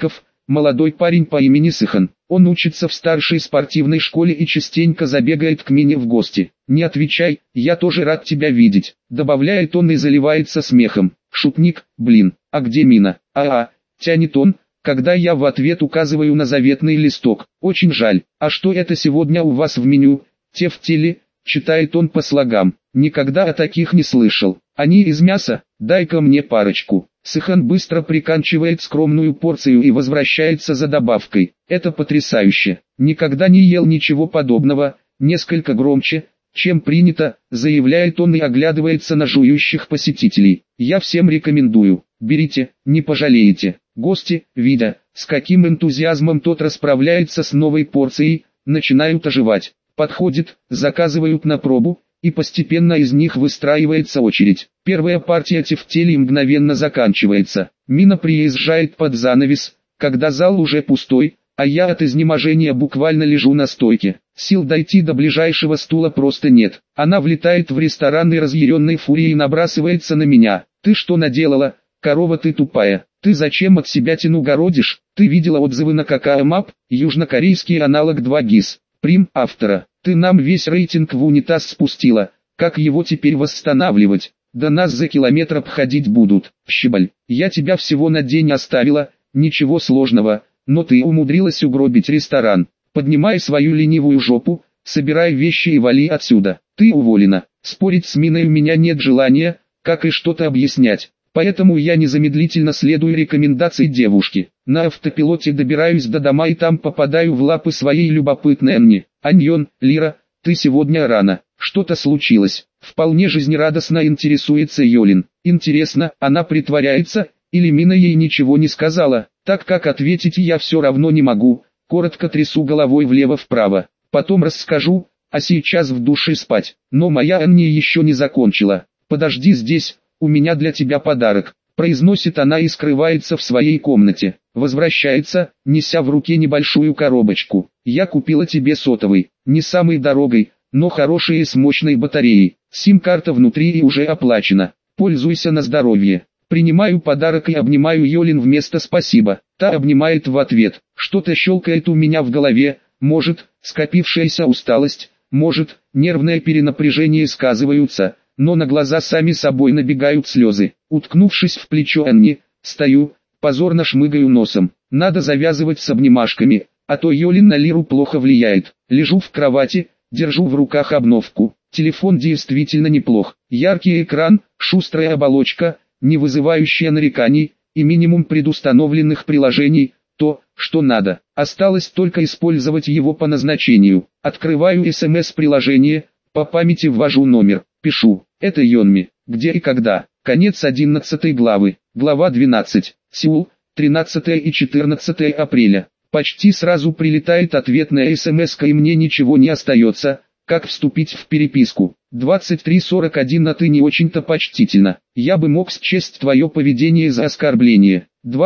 молодой парень по имени Сыхан. Он учится в старшей спортивной школе и частенько забегает к Мине в гости. Не отвечай, я тоже рад тебя видеть, добавляет он и заливается смехом. Шутник, блин, а где Мина? Тянет он, когда я в ответ указываю на заветный листок. Очень жаль, а что это сегодня у вас в меню? Тефтели, читает он по слогам. Никогда о таких не слышал. Они из мяса, дай-ка мне парочку. Сыхан быстро приканчивает скромную порцию и возвращается за добавкой. Это потрясающе. Никогда не ел ничего подобного. Несколько громче, чем принято, заявляет он и оглядывается на жующих посетителей. Я всем рекомендую. Берите, не пожалеете. Гости, видя, с каким энтузиазмом тот расправляется с новой порцией, начинают оживать. Подходит, заказывают на пробу, и постепенно из них выстраивается очередь. Первая партия тефтелей мгновенно заканчивается. Мина приезжает под занавес, когда зал уже пустой, а я от изнеможения буквально лежу на стойке. Сил дойти до ближайшего стула просто нет. Она влетает в ресторан и разъяренной фурией набрасывается на меня. «Ты что наделала, корова ты тупая? Ты зачем от себя тяну городишь? Ты видела отзывы на Какао-Мап, южнокорейский аналог 2GIS, Прим автора? Ты нам весь рейтинг в унитаз спустила, как его теперь восстанавливать? Да нас за километр обходить будут. Щебаль, я тебя всего на день оставила, ничего сложного, но ты умудрилась угробить ресторан. Поднимай свою ленивую жопу, собирай вещи и вали отсюда. Ты уволена. Спорить с Миной у меня нет желания, как и что-то объяснять. Поэтому я незамедлительно следую рекомендации девушки. На автопилоте добираюсь до дома и там попадаю в лапы своей любопытной Анни. «Аньон, Лира, ты сегодня рано. Что-то случилось?» Вполне жизнерадостно интересуется Йолин. Интересно, она притворяется, или Мина ей ничего не сказала? Так как ответить я все равно не могу, коротко трясу головой влево-вправо. Потом расскажу, а сейчас в душе спать. Но моя Анни еще не закончила. «Подожди здесь, у меня для тебя подарок», произносит она и скрывается в своей комнате. Возвращается, неся в руке небольшую коробочку. «Я купила тебе сотовый, не самый дорогой, но хороший и с мощной батареей. Сим-карта внутри и уже оплачена. Пользуйся на здоровье». Принимаю подарок и обнимаю Йолин вместо «спасибо». Та обнимает в ответ. Что-то щелкает у меня в голове, может, скопившаяся усталость, может, нервное перенапряжение сказываются, но на глаза сами собой набегают слезы. Уткнувшись в плечо Анни, стою, позорно шмыгаю носом. Надо завязывать с обнимашками, а то Йолин на Лиру плохо влияет. Лежу в кровати, держу в руках обновку. Телефон действительно неплох. Яркий экран, шустрая оболочка, не вызывающая нареканий, и минимум предустановленных приложений, то, что надо. Осталось только использовать его по назначению. Открываю СМС-приложение, по памяти ввожу номер, пишу. Это Йонми. Где и когда? Конец 11 главы. Глава 12. Сеул, 13 и 14 апреля. Почти сразу прилетает ответная СМС-ка и мне ничего не остается, как вступить в переписку. 23:41. А ты не очень-то почтительно. Я бы мог счесть твое поведение за оскорбление.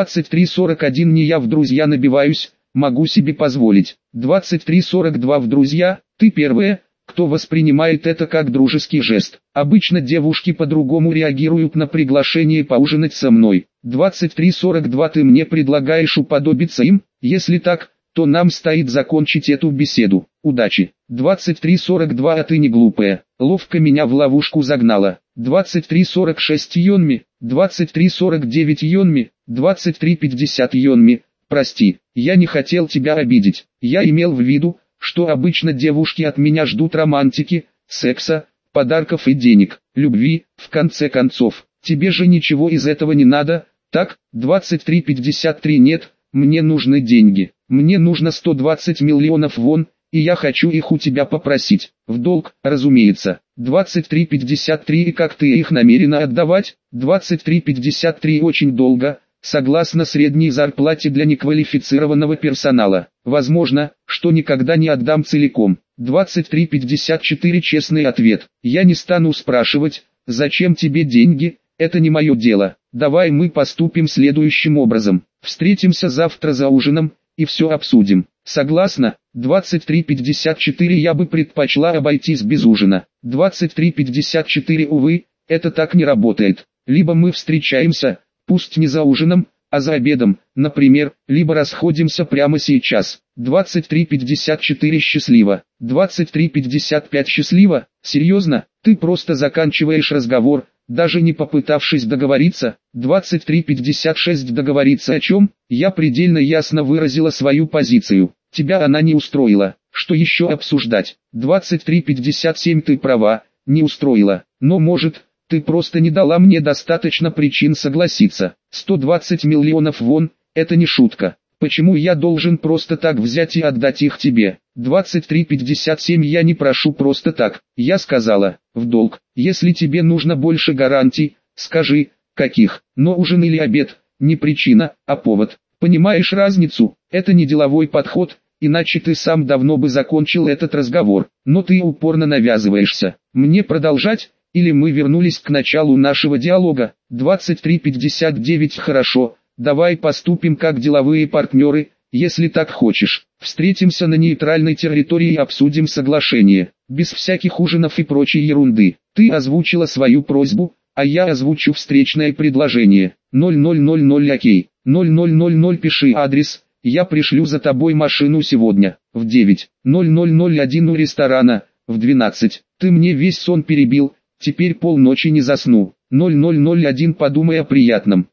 23:41. Не я в друзья набиваюсь, могу себе позволить. 23:42. В друзья, ты первая, кто воспринимает это как дружеский жест. Обычно девушки по-другому реагируют на приглашение поужинать со мной. 23:42. Ты мне предлагаешь уподобиться им? Если так, то нам стоит закончить эту беседу. Удачи. 23:42. А ты не глупая. Ловко меня в ловушку загнала. 23:46. Йонми. 23:49. Йонми. 23:50. Йонми. Прости, я не хотел тебя обидеть. Я имел в виду, что обычно девушки от меня ждут романтики, секса, подарков и денег, любви, в конце концов. Тебе же ничего из этого не надо, так? 23:53. Нет, мне нужны деньги. Мне нужно 120 миллионов вон, и я хочу их у тебя попросить. В долг, разумеется. 23:53. И как ты их намерена отдавать? 23:53. Очень долго. Согласно средней зарплате для неквалифицированного персонала. Возможно, что никогда не отдам целиком. 23:54. Честный ответ. Я не стану спрашивать, зачем тебе деньги, это не мое дело. Давай мы поступим следующим образом. Встретимся завтра за ужином, и все обсудим. Согласна? 23:54. Я бы предпочла обойтись без ужина. 23:54. Увы, это так не работает. Либо мы встречаемся, пусть не за ужином, а за обедом, например, либо расходимся прямо сейчас. 23:54 счастливо. 23:55 счастливо? Серьезно? Ты просто заканчиваешь разговор, даже не попытавшись договориться. 23:56 договориться о чем? Я предельно ясно выразила свою позицию. Тебя она не устроила. Что еще обсуждать? 23:57 ты права, не устроила. Но может, ты просто не дала мне достаточно причин согласиться. 120 миллионов вон, это не шутка. Почему я должен просто так взять и отдать их тебе? 23:57 я не прошу просто так. Я сказала, в долг. Если тебе нужно больше гарантий, скажи, каких. Но ужин или обед, не причина, а повод. Понимаешь разницу? Это не деловой подход, иначе ты сам давно бы закончил этот разговор. Но ты упорно навязываешься. Мне продолжать? Или мы вернулись к началу нашего диалога? 23:59 хорошо. Давай поступим как деловые партнеры, если так хочешь. Встретимся на нейтральной территории и обсудим соглашение, без всяких ужинов и прочей ерунды. Ты озвучила свою просьбу, а я озвучу встречное предложение. 0000 окей. 0000 пиши адрес, я пришлю за тобой машину сегодня, в 9. 0001 у ресторана, в 12. Ты мне весь сон перебил, теперь полночи не засну. 0001 подумай о приятном.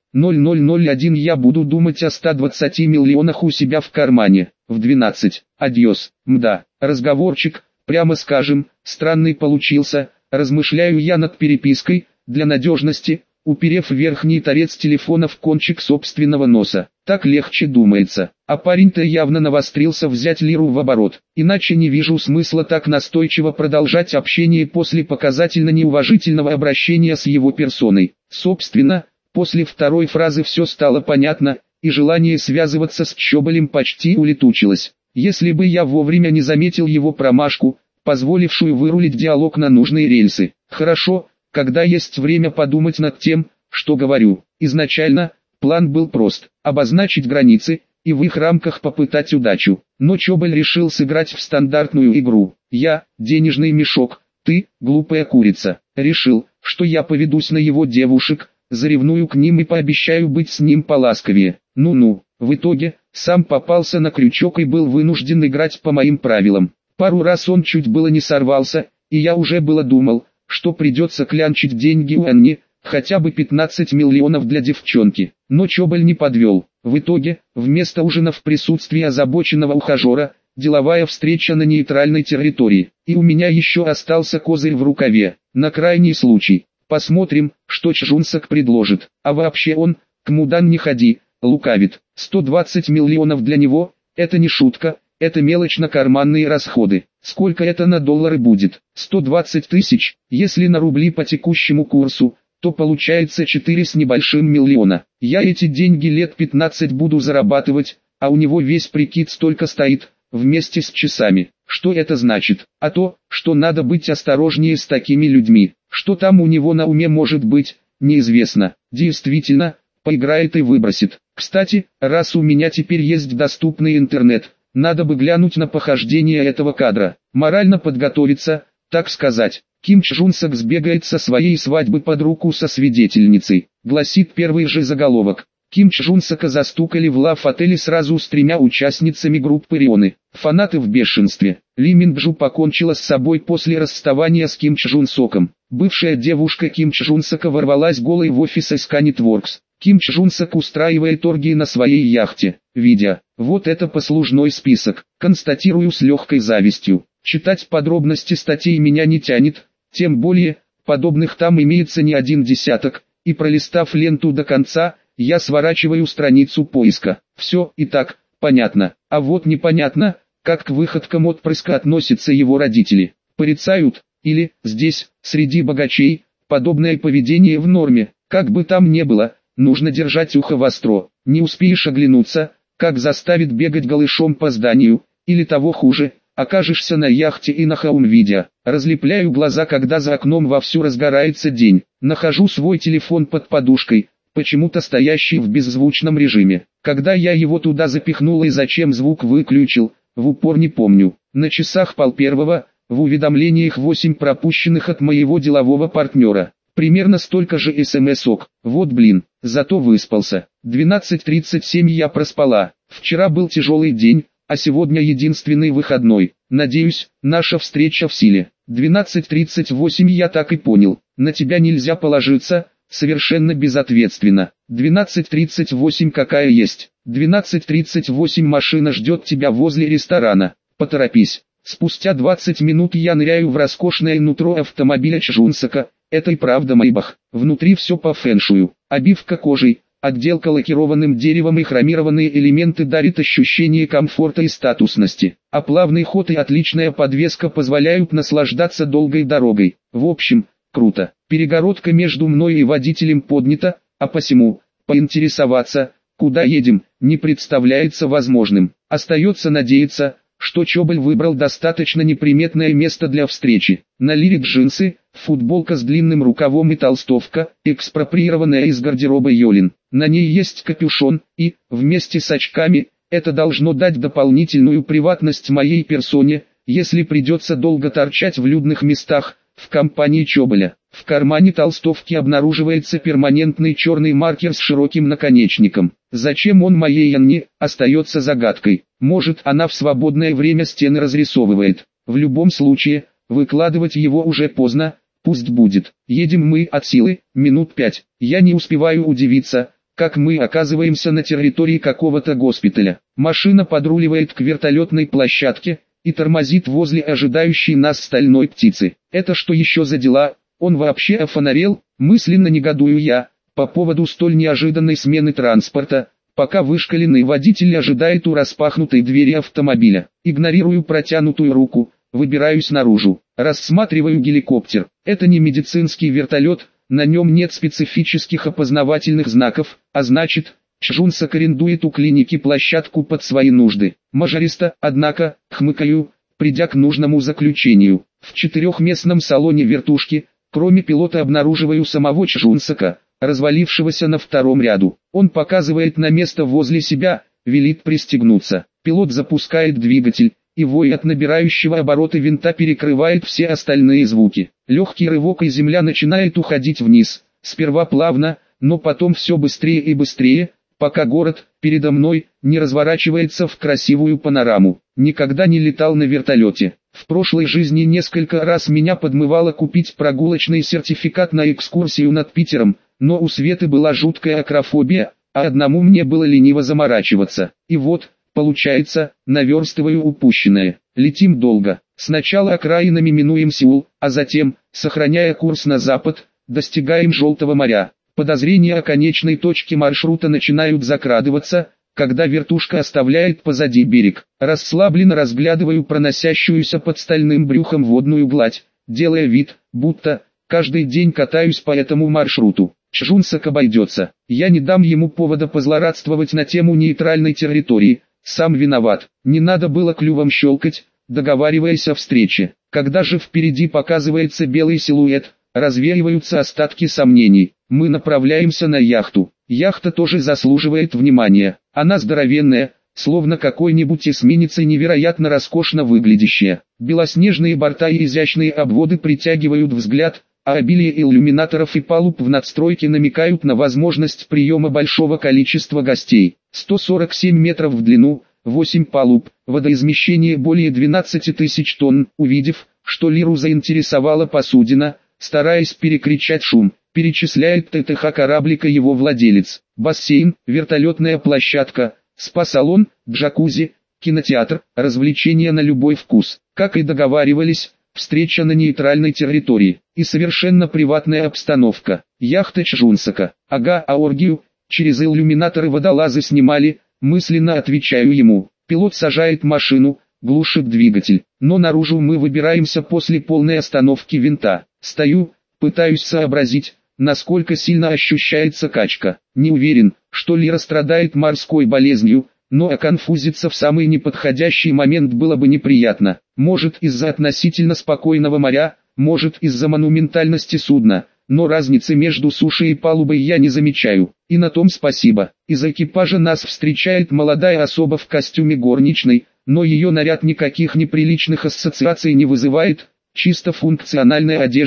0001 я буду думать о 120 миллионах у себя в кармане. В 12. Адьос. Мда. Разговорчик, прямо скажем, странный получился. Размышляю я над перепиской, для надежности, уперев верхний торец телефона в кончик собственного носа. Так легче думается. А парень-то явно навострился взять лиру в оборот. Иначе не вижу смысла так настойчиво продолжать общение после показательно неуважительного обращения с его персоной. Собственно, после второй фразы все стало понятно, и желание связываться с Чоболем почти улетучилось. Если бы я вовремя не заметил его промашку, позволившую вырулить диалог на нужные рельсы. Хорошо, когда есть время подумать над тем, что говорю. Изначально, план был прост – обозначить границы, и в их рамках попытать удачу. Но Чоболь решил сыграть в стандартную игру. Я – денежный мешок, ты – глупая курица. Решил, что я поведусь на его девушек, заревную к ним и пообещаю быть с ним поласковее. Ну-ну, в итоге, сам попался на крючок и был вынужден играть по моим правилам. Пару раз он чуть было не сорвался, и я уже было думал, что придется клянчить деньги у Анни, хотя бы 15 миллионов для девчонки. Но Чоболь не подвел. В итоге, вместо ужина в присутствии озабоченного ухажера, деловая встреча на нейтральной территории. И у меня еще остался козырь в рукаве, на крайний случай. Посмотрим, что Чжунсок предложит. А вообще он, к Мудан не ходи, лукавит. 120 миллионов для него, это не шутка, это мелочь на карманные расходы. Сколько это на доллары будет? 120 тысяч, если на рубли по текущему курсу, то получается 4 с небольшим миллиона. Я эти деньги лет 15 буду зарабатывать, а у него весь прикид столько стоит, вместе с часами. Что это значит? А то, что надо быть осторожнее с такими людьми. Что там у него на уме может быть, неизвестно. Действительно, поиграет и выбросит. Кстати, раз у меня теперь есть доступный интернет, надо бы глянуть на похождение этого кадра. Морально подготовиться, так сказать. Ким Чжунсок сбегает со своей свадьбы под руку со свидетельницей, гласит первый же заголовок. Ким Чжунсока застукали в лав-отеле сразу с 3 участницами группы Рионы. Фанаты в бешенстве. Ли Минджу покончила с собой после расставания с Ким Чжунсоком. Бывшая девушка Ким Чжунсока ворвалась голой в офис SK Networks. Ким Чжунсок устраивает оргии на своей яхте. Видя, вот это послужной список, констатирую с легкой завистью. Читать подробности статей меня не тянет, тем более, подобных там имеется не один десяток, и пролистав ленту до конца, я сворачиваю страницу поиска. Все и так, понятно. А вот непонятно, как к выходкам отпрыска относятся его родители. Порицают, или, здесь, среди богачей, подобное поведение в норме. Как бы там ни было, нужно держать ухо востро. Не успеешь оглянуться, как заставит бегать голышом по зданию, или того хуже, окажешься на яхте и на хоум-видео. Разлепляю глаза, когда за окном вовсю разгорается день. Нахожу свой телефон под подушкой, почему-то стоящий в беззвучном режиме. Когда я его туда запихнул и зачем звук выключил, в упор не помню. На часах 12:30, в уведомлениях 8 пропущенных от моего делового партнера. Примерно столько же смс-ок. Вот блин, зато выспался. 12:37 я проспала. Вчера был тяжелый день, а сегодня единственный выходной. Надеюсь, наша встреча в силе. 12:38 я так и понял. На тебя нельзя положиться, совершенно безответственно. 12:38 какая есть. 12:38 машина ждет тебя возле ресторана. Поторопись. Спустя 20 минут я ныряю в роскошное нутро автомобиля Чжунсока. Это и правда Майбах. Внутри все по фэншую. Обивка кожей, отделка лакированным деревом и хромированные элементы дарят ощущение комфорта и статусности. А плавный ход и отличная подвеска позволяют наслаждаться долгой дорогой. В общем, круто. Перегородка между мной и водителем поднята, а посему, поинтересоваться, куда едем, не представляется возможным. Остается надеяться, что Чобыль выбрал достаточно неприметное место для встречи. На Лире джинсы, футболка с длинным рукавом и толстовка, экспроприированная из гардероба Йолин. На ней есть капюшон, и, вместе с очками, это должно дать дополнительную приватность моей персоне, если придется долго торчать в людных местах, в компании Чобыля. В кармане толстовки обнаруживается перманентный черный маркер с широким наконечником. Зачем он моей Анне, остается загадкой. Может, она в свободное время стены разрисовывает. В любом случае, выкладывать его уже поздно, пусть будет. Едем мы от силы, минут 5. Я не успеваю удивиться, как мы оказываемся на территории какого-то госпиталя. Машина подруливает к вертолетной площадке и тормозит возле ожидающей нас стальной птицы. Это что еще за дела? Он вообще офонарел? Мысленно негодую я, по поводу столь неожиданной смены транспорта, пока вышкаленный водитель ожидает у распахнутой двери автомобиля. Игнорирую протянутую руку, выбираюсь наружу, рассматриваю геликоптер. Это не медицинский вертолет, на нем нет специфических опознавательных знаков, а значит, Чжунсок арендует у клиники площадку под свои нужды. Мажористо, однако, хмыкаю, придя к нужному заключению. В четырехместном салоне вертушки, кроме пилота, обнаруживаю самого Чжунсока, развалившегося на втором ряду. Он показывает на место возле себя, велит пристегнуться. Пилот запускает двигатель, и вой от набирающего обороты винта перекрывает все остальные звуки. Легкий рывок, и земля начинает уходить вниз, сперва плавно, но потом все быстрее и быстрее, пока город, передо мной, не разворачивается в красивую панораму. Никогда не летал на вертолете. В прошлой жизни несколько раз меня подмывало купить прогулочный сертификат на экскурсию над Питером, но у Светы была жуткая акрофобия, а одному мне было лениво заморачиваться. И вот, получается, наверстываю упущенное. Летим долго. Сначала окраинами минуем Сеул, а затем, сохраняя курс на запад, достигаем Желтого моря. Подозрения о конечной точке маршрута начинают закрадываться, когда вертушка оставляет позади берег. Расслабленно разглядываю проносящуюся под стальным брюхом водную гладь, делая вид, будто каждый день катаюсь по этому маршруту. Чжунсок обойдется. Я не дам ему повода позлорадствовать на тему нейтральной территории. Сам виноват. Не надо было клювом щелкать, договариваясь о встрече. Когда же впереди показывается белый силуэт, развеиваются остатки сомнений. Мы направляемся на яхту. Яхта тоже заслуживает внимания. Она здоровенная, словно какой-нибудь эсминец, и невероятно роскошно выглядящая. Белоснежные борта и изящные обводы притягивают взгляд, а обилие иллюминаторов и палуб в надстройке намекают на возможность приема большого количества гостей. 147 метров в длину, 8 палуб, водоизмещение более 12 тысяч тонн. Увидев, что Лиру заинтересовала посудина, стараясь перекричать шум, перечисляет ТТХ кораблика его владелец. Бассейн, вертолетная площадка, спа-салон, джакузи, кинотеатр, развлечения на любой вкус. Как и договаривались, встреча на нейтральной территории и совершенно приватная обстановка. Яхта Чжунсока. Ага, а оргию через иллюминаторы водолазы снимали, мысленно отвечаю ему. Пилот сажает машину, глушит двигатель, но наружу мы выбираемся после полной остановки винта. Стою, пытаюсь сообразить, насколько сильно ощущается качка. Не уверен, что Лира страдает морской болезнью, но оконфузиться в самый неподходящий момент было бы неприятно. Может, из-за относительно спокойного моря, может, из-за монументальности судна, но разницы между сушей и палубой я не замечаю. И на том спасибо. Из экипажа нас встречает молодая особа в костюме горничной, но ее наряд никаких неприличных ассоциаций не вызывает, чисто функциональная одежда,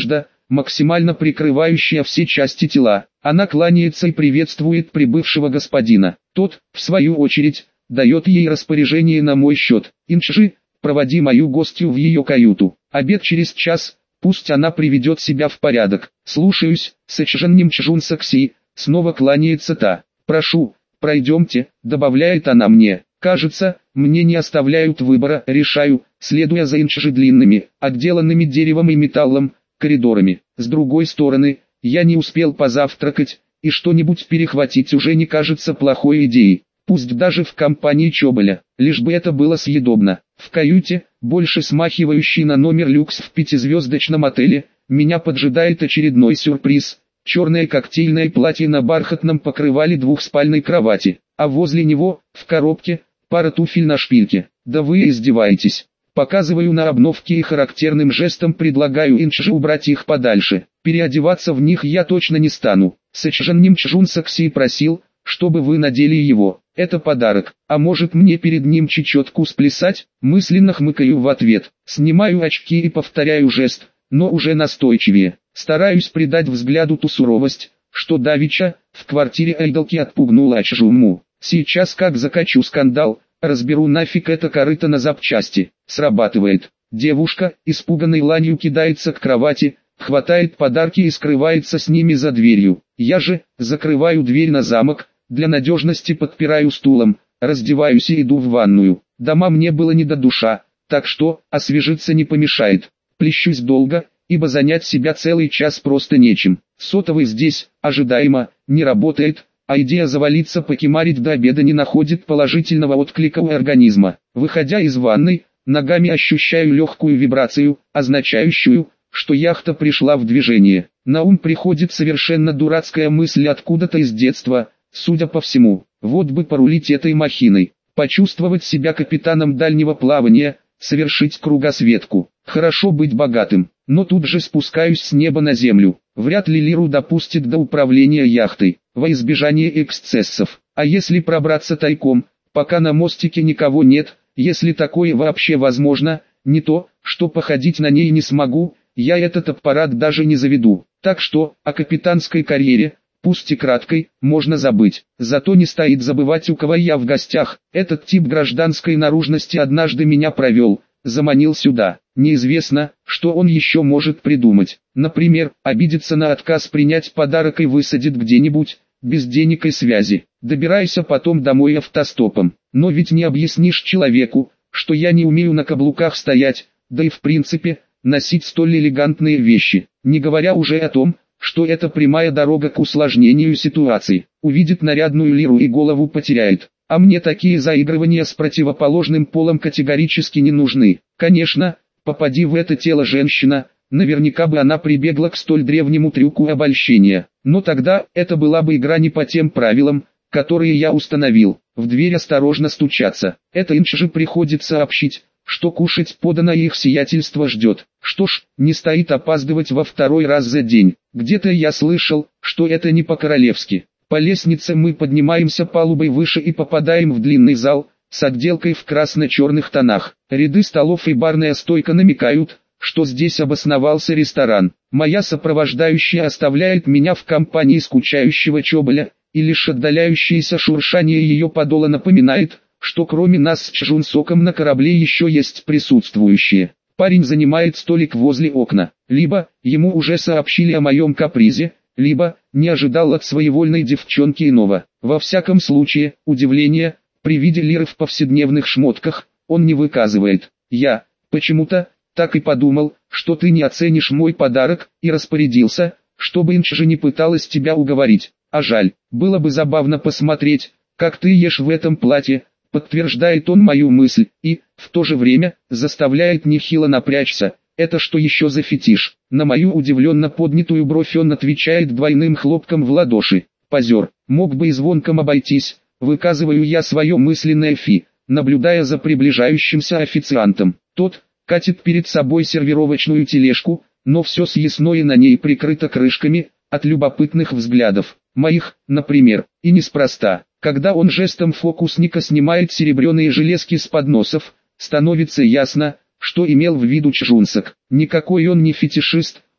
максимально прикрывающая все части тела. Она кланяется и приветствует прибывшего господина. Тот, в свою очередь, дает ей распоряжение на мой счет. Инчжи, проводи мою гостью в ее каюту. Обед через час, пусть она приведет себя в порядок. Слушаюсь, Сэчжэн Нимчжун Сакси, снова кланяется та. Прошу, пройдемте, добавляет она мне. Кажется, мне не оставляют выбора, решаю, следуя за Инчжи длинными, отделанными деревом и металлом, коридорами. С другой стороны, я не успел позавтракать, и что-нибудь перехватить уже не кажется плохой идеей. Пусть даже в компании Чоболя, лишь бы это было съедобно. В каюте, больше смахивающей на номер люкс в пятизвездочном отеле, меня поджидает очередной сюрприз. Черное коктейльное платье на бархатном покрывале двухспальной кровати, а возле него, в коробке, пара туфель на шпильке. Да вы издеваетесь. Показываю на обновке и характерным жестом предлагаю Инчжи убрать их подальше. Переодеваться в них я точно не стану. Сэчжэн Нимчжун Сакси просил, чтобы вы надели его. Это подарок. А может мне перед ним чечетку сплясать? Мысленно хмыкаю в ответ. Снимаю очки и повторяю жест, но уже настойчивее. Стараюсь придать взгляду ту суровость, что давеча, в квартире Айдолки отпугнула Ачжуму. Сейчас как закачу скандал, разберу нафиг это корыто на запчасти. Срабатывает. Девушка, испуганной ланью, кидается к кровати, хватает подарки и скрывается с ними за дверью. Я же, закрываю дверь на замок, для надежности подпираю стулом, раздеваюсь и иду в ванную. Дома мне было не до душа, так что, освежиться не помешает. Плещусь долго, ибо занять себя целый час просто нечем. Сотовый здесь, ожидаемо, не работает, а идея завалиться покемарить до обеда не находит положительного отклика у организма. Выходя из ванной, ногами ощущаю легкую вибрацию, означающую, что яхта пришла в движение. На ум приходит совершенно дурацкая мысль откуда-то из детства, судя по всему. Вот бы порулить этой махиной, почувствовать себя капитаном дальнего плавания, совершить кругосветку. Хорошо быть богатым, но тут же спускаюсь с неба на землю. Вряд ли Лиру допустит до управления яхтой, во избежание эксцессов. А если пробраться тайком, пока на мостике никого нет, если такое вообще возможно, не то, что походить на ней не смогу, я этот аппарат даже не заведу. Так что, о капитанской карьере, пусть и краткой, можно забыть. Зато не стоит забывать, у кого я в гостях. Этот тип гражданской наружности однажды меня провел, заманил сюда. Неизвестно, что он еще может придумать. Например, обидеться на отказ принять подарок и высадит где-нибудь, без денег и связи. Добирайся потом домой автостопом. Но ведь не объяснишь человеку, что я не умею на каблуках стоять, да и в принципе, носить столь элегантные вещи. Не говоря уже о том, что это прямая дорога к усложнению ситуации. Увидит нарядную Лиру и голову потеряет. А мне такие заигрывания с противоположным полом категорически не нужны. Конечно, попади в это тело женщина, наверняка бы она прибегла к столь древнему трюку обольщения. Но тогда это была бы игра не по тем правилам, которые я установил. В дверь осторожно стучаться. Это Инчжи приходит сообщить, что кушать подано и их сиятельство ждет. Что ж, не стоит опаздывать во второй раз за день. Где-то я слышал, что это не по-королевски. По лестнице мы поднимаемся палубой выше и попадаем в длинный зал, с отделкой в красно-черных тонах. Ряды столов и барная стойка намекают, что здесь обосновался ресторан. Моя сопровождающая оставляет меня в компании скучающего Чоболя, и лишь отдаляющееся шуршание ее подола напоминает, что кроме нас с Чжунсоком на корабле еще есть присутствующие. Парень занимает столик возле окна. Либо ему уже сообщили о моем капризе, либо не ожидал от своевольной девчонки иного. Во всяком случае, удивление, при виде Лиры в повседневных шмотках, он не выказывает. Я, почему-то, так и подумал, что ты не оценишь мой подарок, и распорядился, чтобы Инчжи не пыталась тебя уговорить. А жаль, было бы забавно посмотреть, как ты ешь в этом платье. Подтверждает он мою мысль, и, в то же время, заставляет нехило напрячься. Это что еще за фетиш? На мою удивленно поднятую бровь он отвечает двойным хлопком в ладоши. Позер, мог бы и звонком обойтись, выказываю я свое мысленное фи, наблюдая за приближающимся официантом. Тот катит перед собой сервировочную тележку, но все съестное на ней прикрыто крышками, от любопытных взглядов. Моих, например, и неспроста. Когда он жестом фокусника снимает серебряные железки с подносов, становится ясно, что имел в виду Чжунсок. Никакой он не фетишист,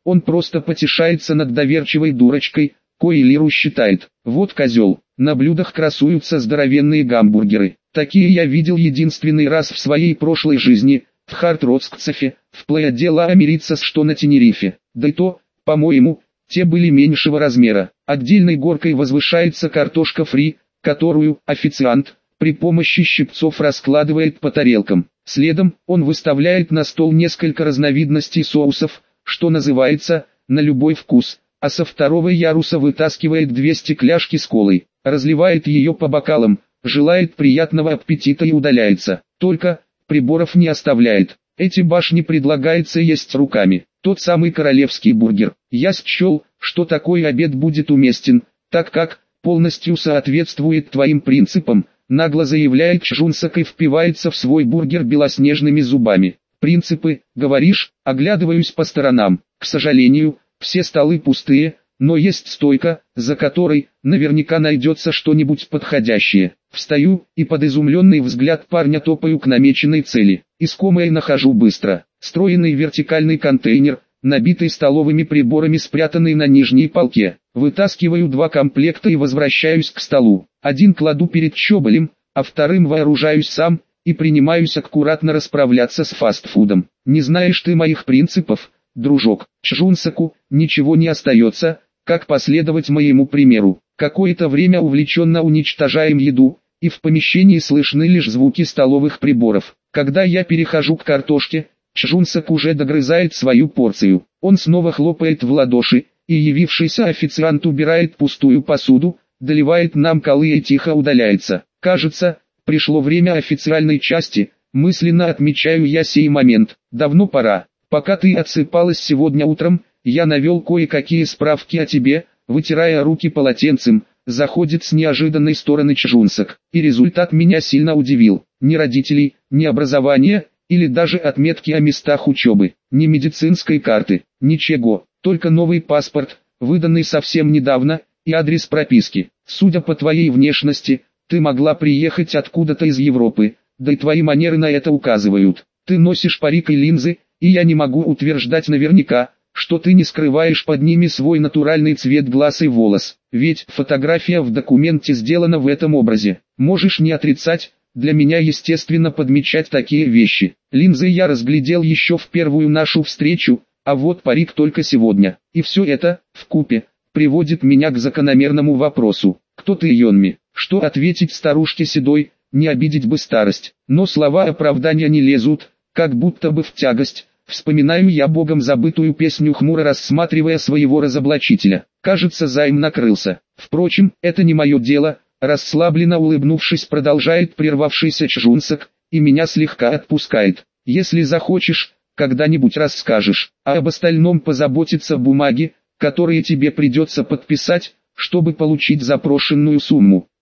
он просто потешается над доверчивой дурочкой, коей Лиру считает. Вот козел. На блюдах красуются здоровенные гамбургеры. Такие я видел единственный раз в своей прошлой жизни, в Харт-Роцкцефе, в Плея-де-ла Америцас, что на Тенерифе. Да и то, по-моему, те были меньшего размера. Отдельной горкой возвышается картошка фри, которую официант при помощи щипцов раскладывает по тарелкам. Следом он выставляет на стол несколько разновидностей соусов, что называется, на любой вкус, а со второго яруса вытаскивает 2 стекляшки с колой, разливает ее по бокалам, желает приятного аппетита и удаляется. Только приборов не оставляет. Эти башни предлагается есть руками. Тот самый королевский бургер. Я счел, что такой обед будет уместен, так как полностью соответствует твоим принципам, нагло заявляет Чжунсок и впивается в свой бургер белоснежными зубами. Принципы, говоришь? Оглядываюсь по сторонам. К сожалению, все столы пустые, но есть стойка, за которой наверняка найдется что-нибудь подходящее. Встаю и под изумленный взгляд парня топаю к намеченной цели. Искомое нахожу быстро. Стройный вертикальный контейнер, набитый столовыми приборами, спрятанный на нижней полке. Вытаскиваю 2 комплекта и возвращаюсь к столу. Один кладу перед Чоболем, а вторым вооружаюсь сам и принимаюсь аккуратно расправляться с фастфудом. Не знаешь ты моих принципов, дружок. Чжунсоку ничего не остается, как последовать моему примеру. Какое-то время увлеченно уничтожаем еду, и в помещении слышны лишь звуки столовых приборов. Когда я перехожу к картошке, Чжунсок уже догрызает свою порцию. Он снова хлопает в ладоши, и явившийся официант убирает пустую посуду, доливает нам колы и тихо удаляется. Кажется, пришло время официальной части, мысленно отмечаю я сей момент. Давно пора. Пока ты отсыпалась сегодня утром, я навел кое-какие справки о тебе, вытирая руки полотенцем, заходит с неожиданной стороны Чжунсок. И результат меня сильно удивил. Ни родителей, ни образования, или даже отметки о местах учебы, ни медицинской карты, ничего, только новый паспорт, выданный совсем недавно, и адрес прописки. Судя по твоей внешности, ты могла приехать откуда-то из Европы, да и твои манеры на это указывают. Ты носишь парик и линзы, и я не могу утверждать наверняка, что ты не скрываешь под ними свой натуральный цвет глаз и волос, ведь фотография в документе сделана в этом образе. Можешь не отрицать, для меня естественно подмечать такие вещи. Линзы я разглядел еще в первую нашу встречу, а вот парик только сегодня. И все это, вкупе, приводит меня к закономерному вопросу. Кто ты, Йонми? Что ответить старушке седой, не обидеть бы старость. Но слова оправдания не лезут, как будто бы в тягость. Вспоминаю я богом забытую песню, хмуро рассматривая своего разоблачителя. Кажется, займ накрылся. Впрочем, это не мое дело. Расслабленно улыбнувшись, продолжает прервавшийся Чжунсок, и меня слегка отпускает. Если захочешь, когда-нибудь расскажешь, а об остальном позаботятся бумаги, которые тебе придется подписать, чтобы получить запрошенную сумму.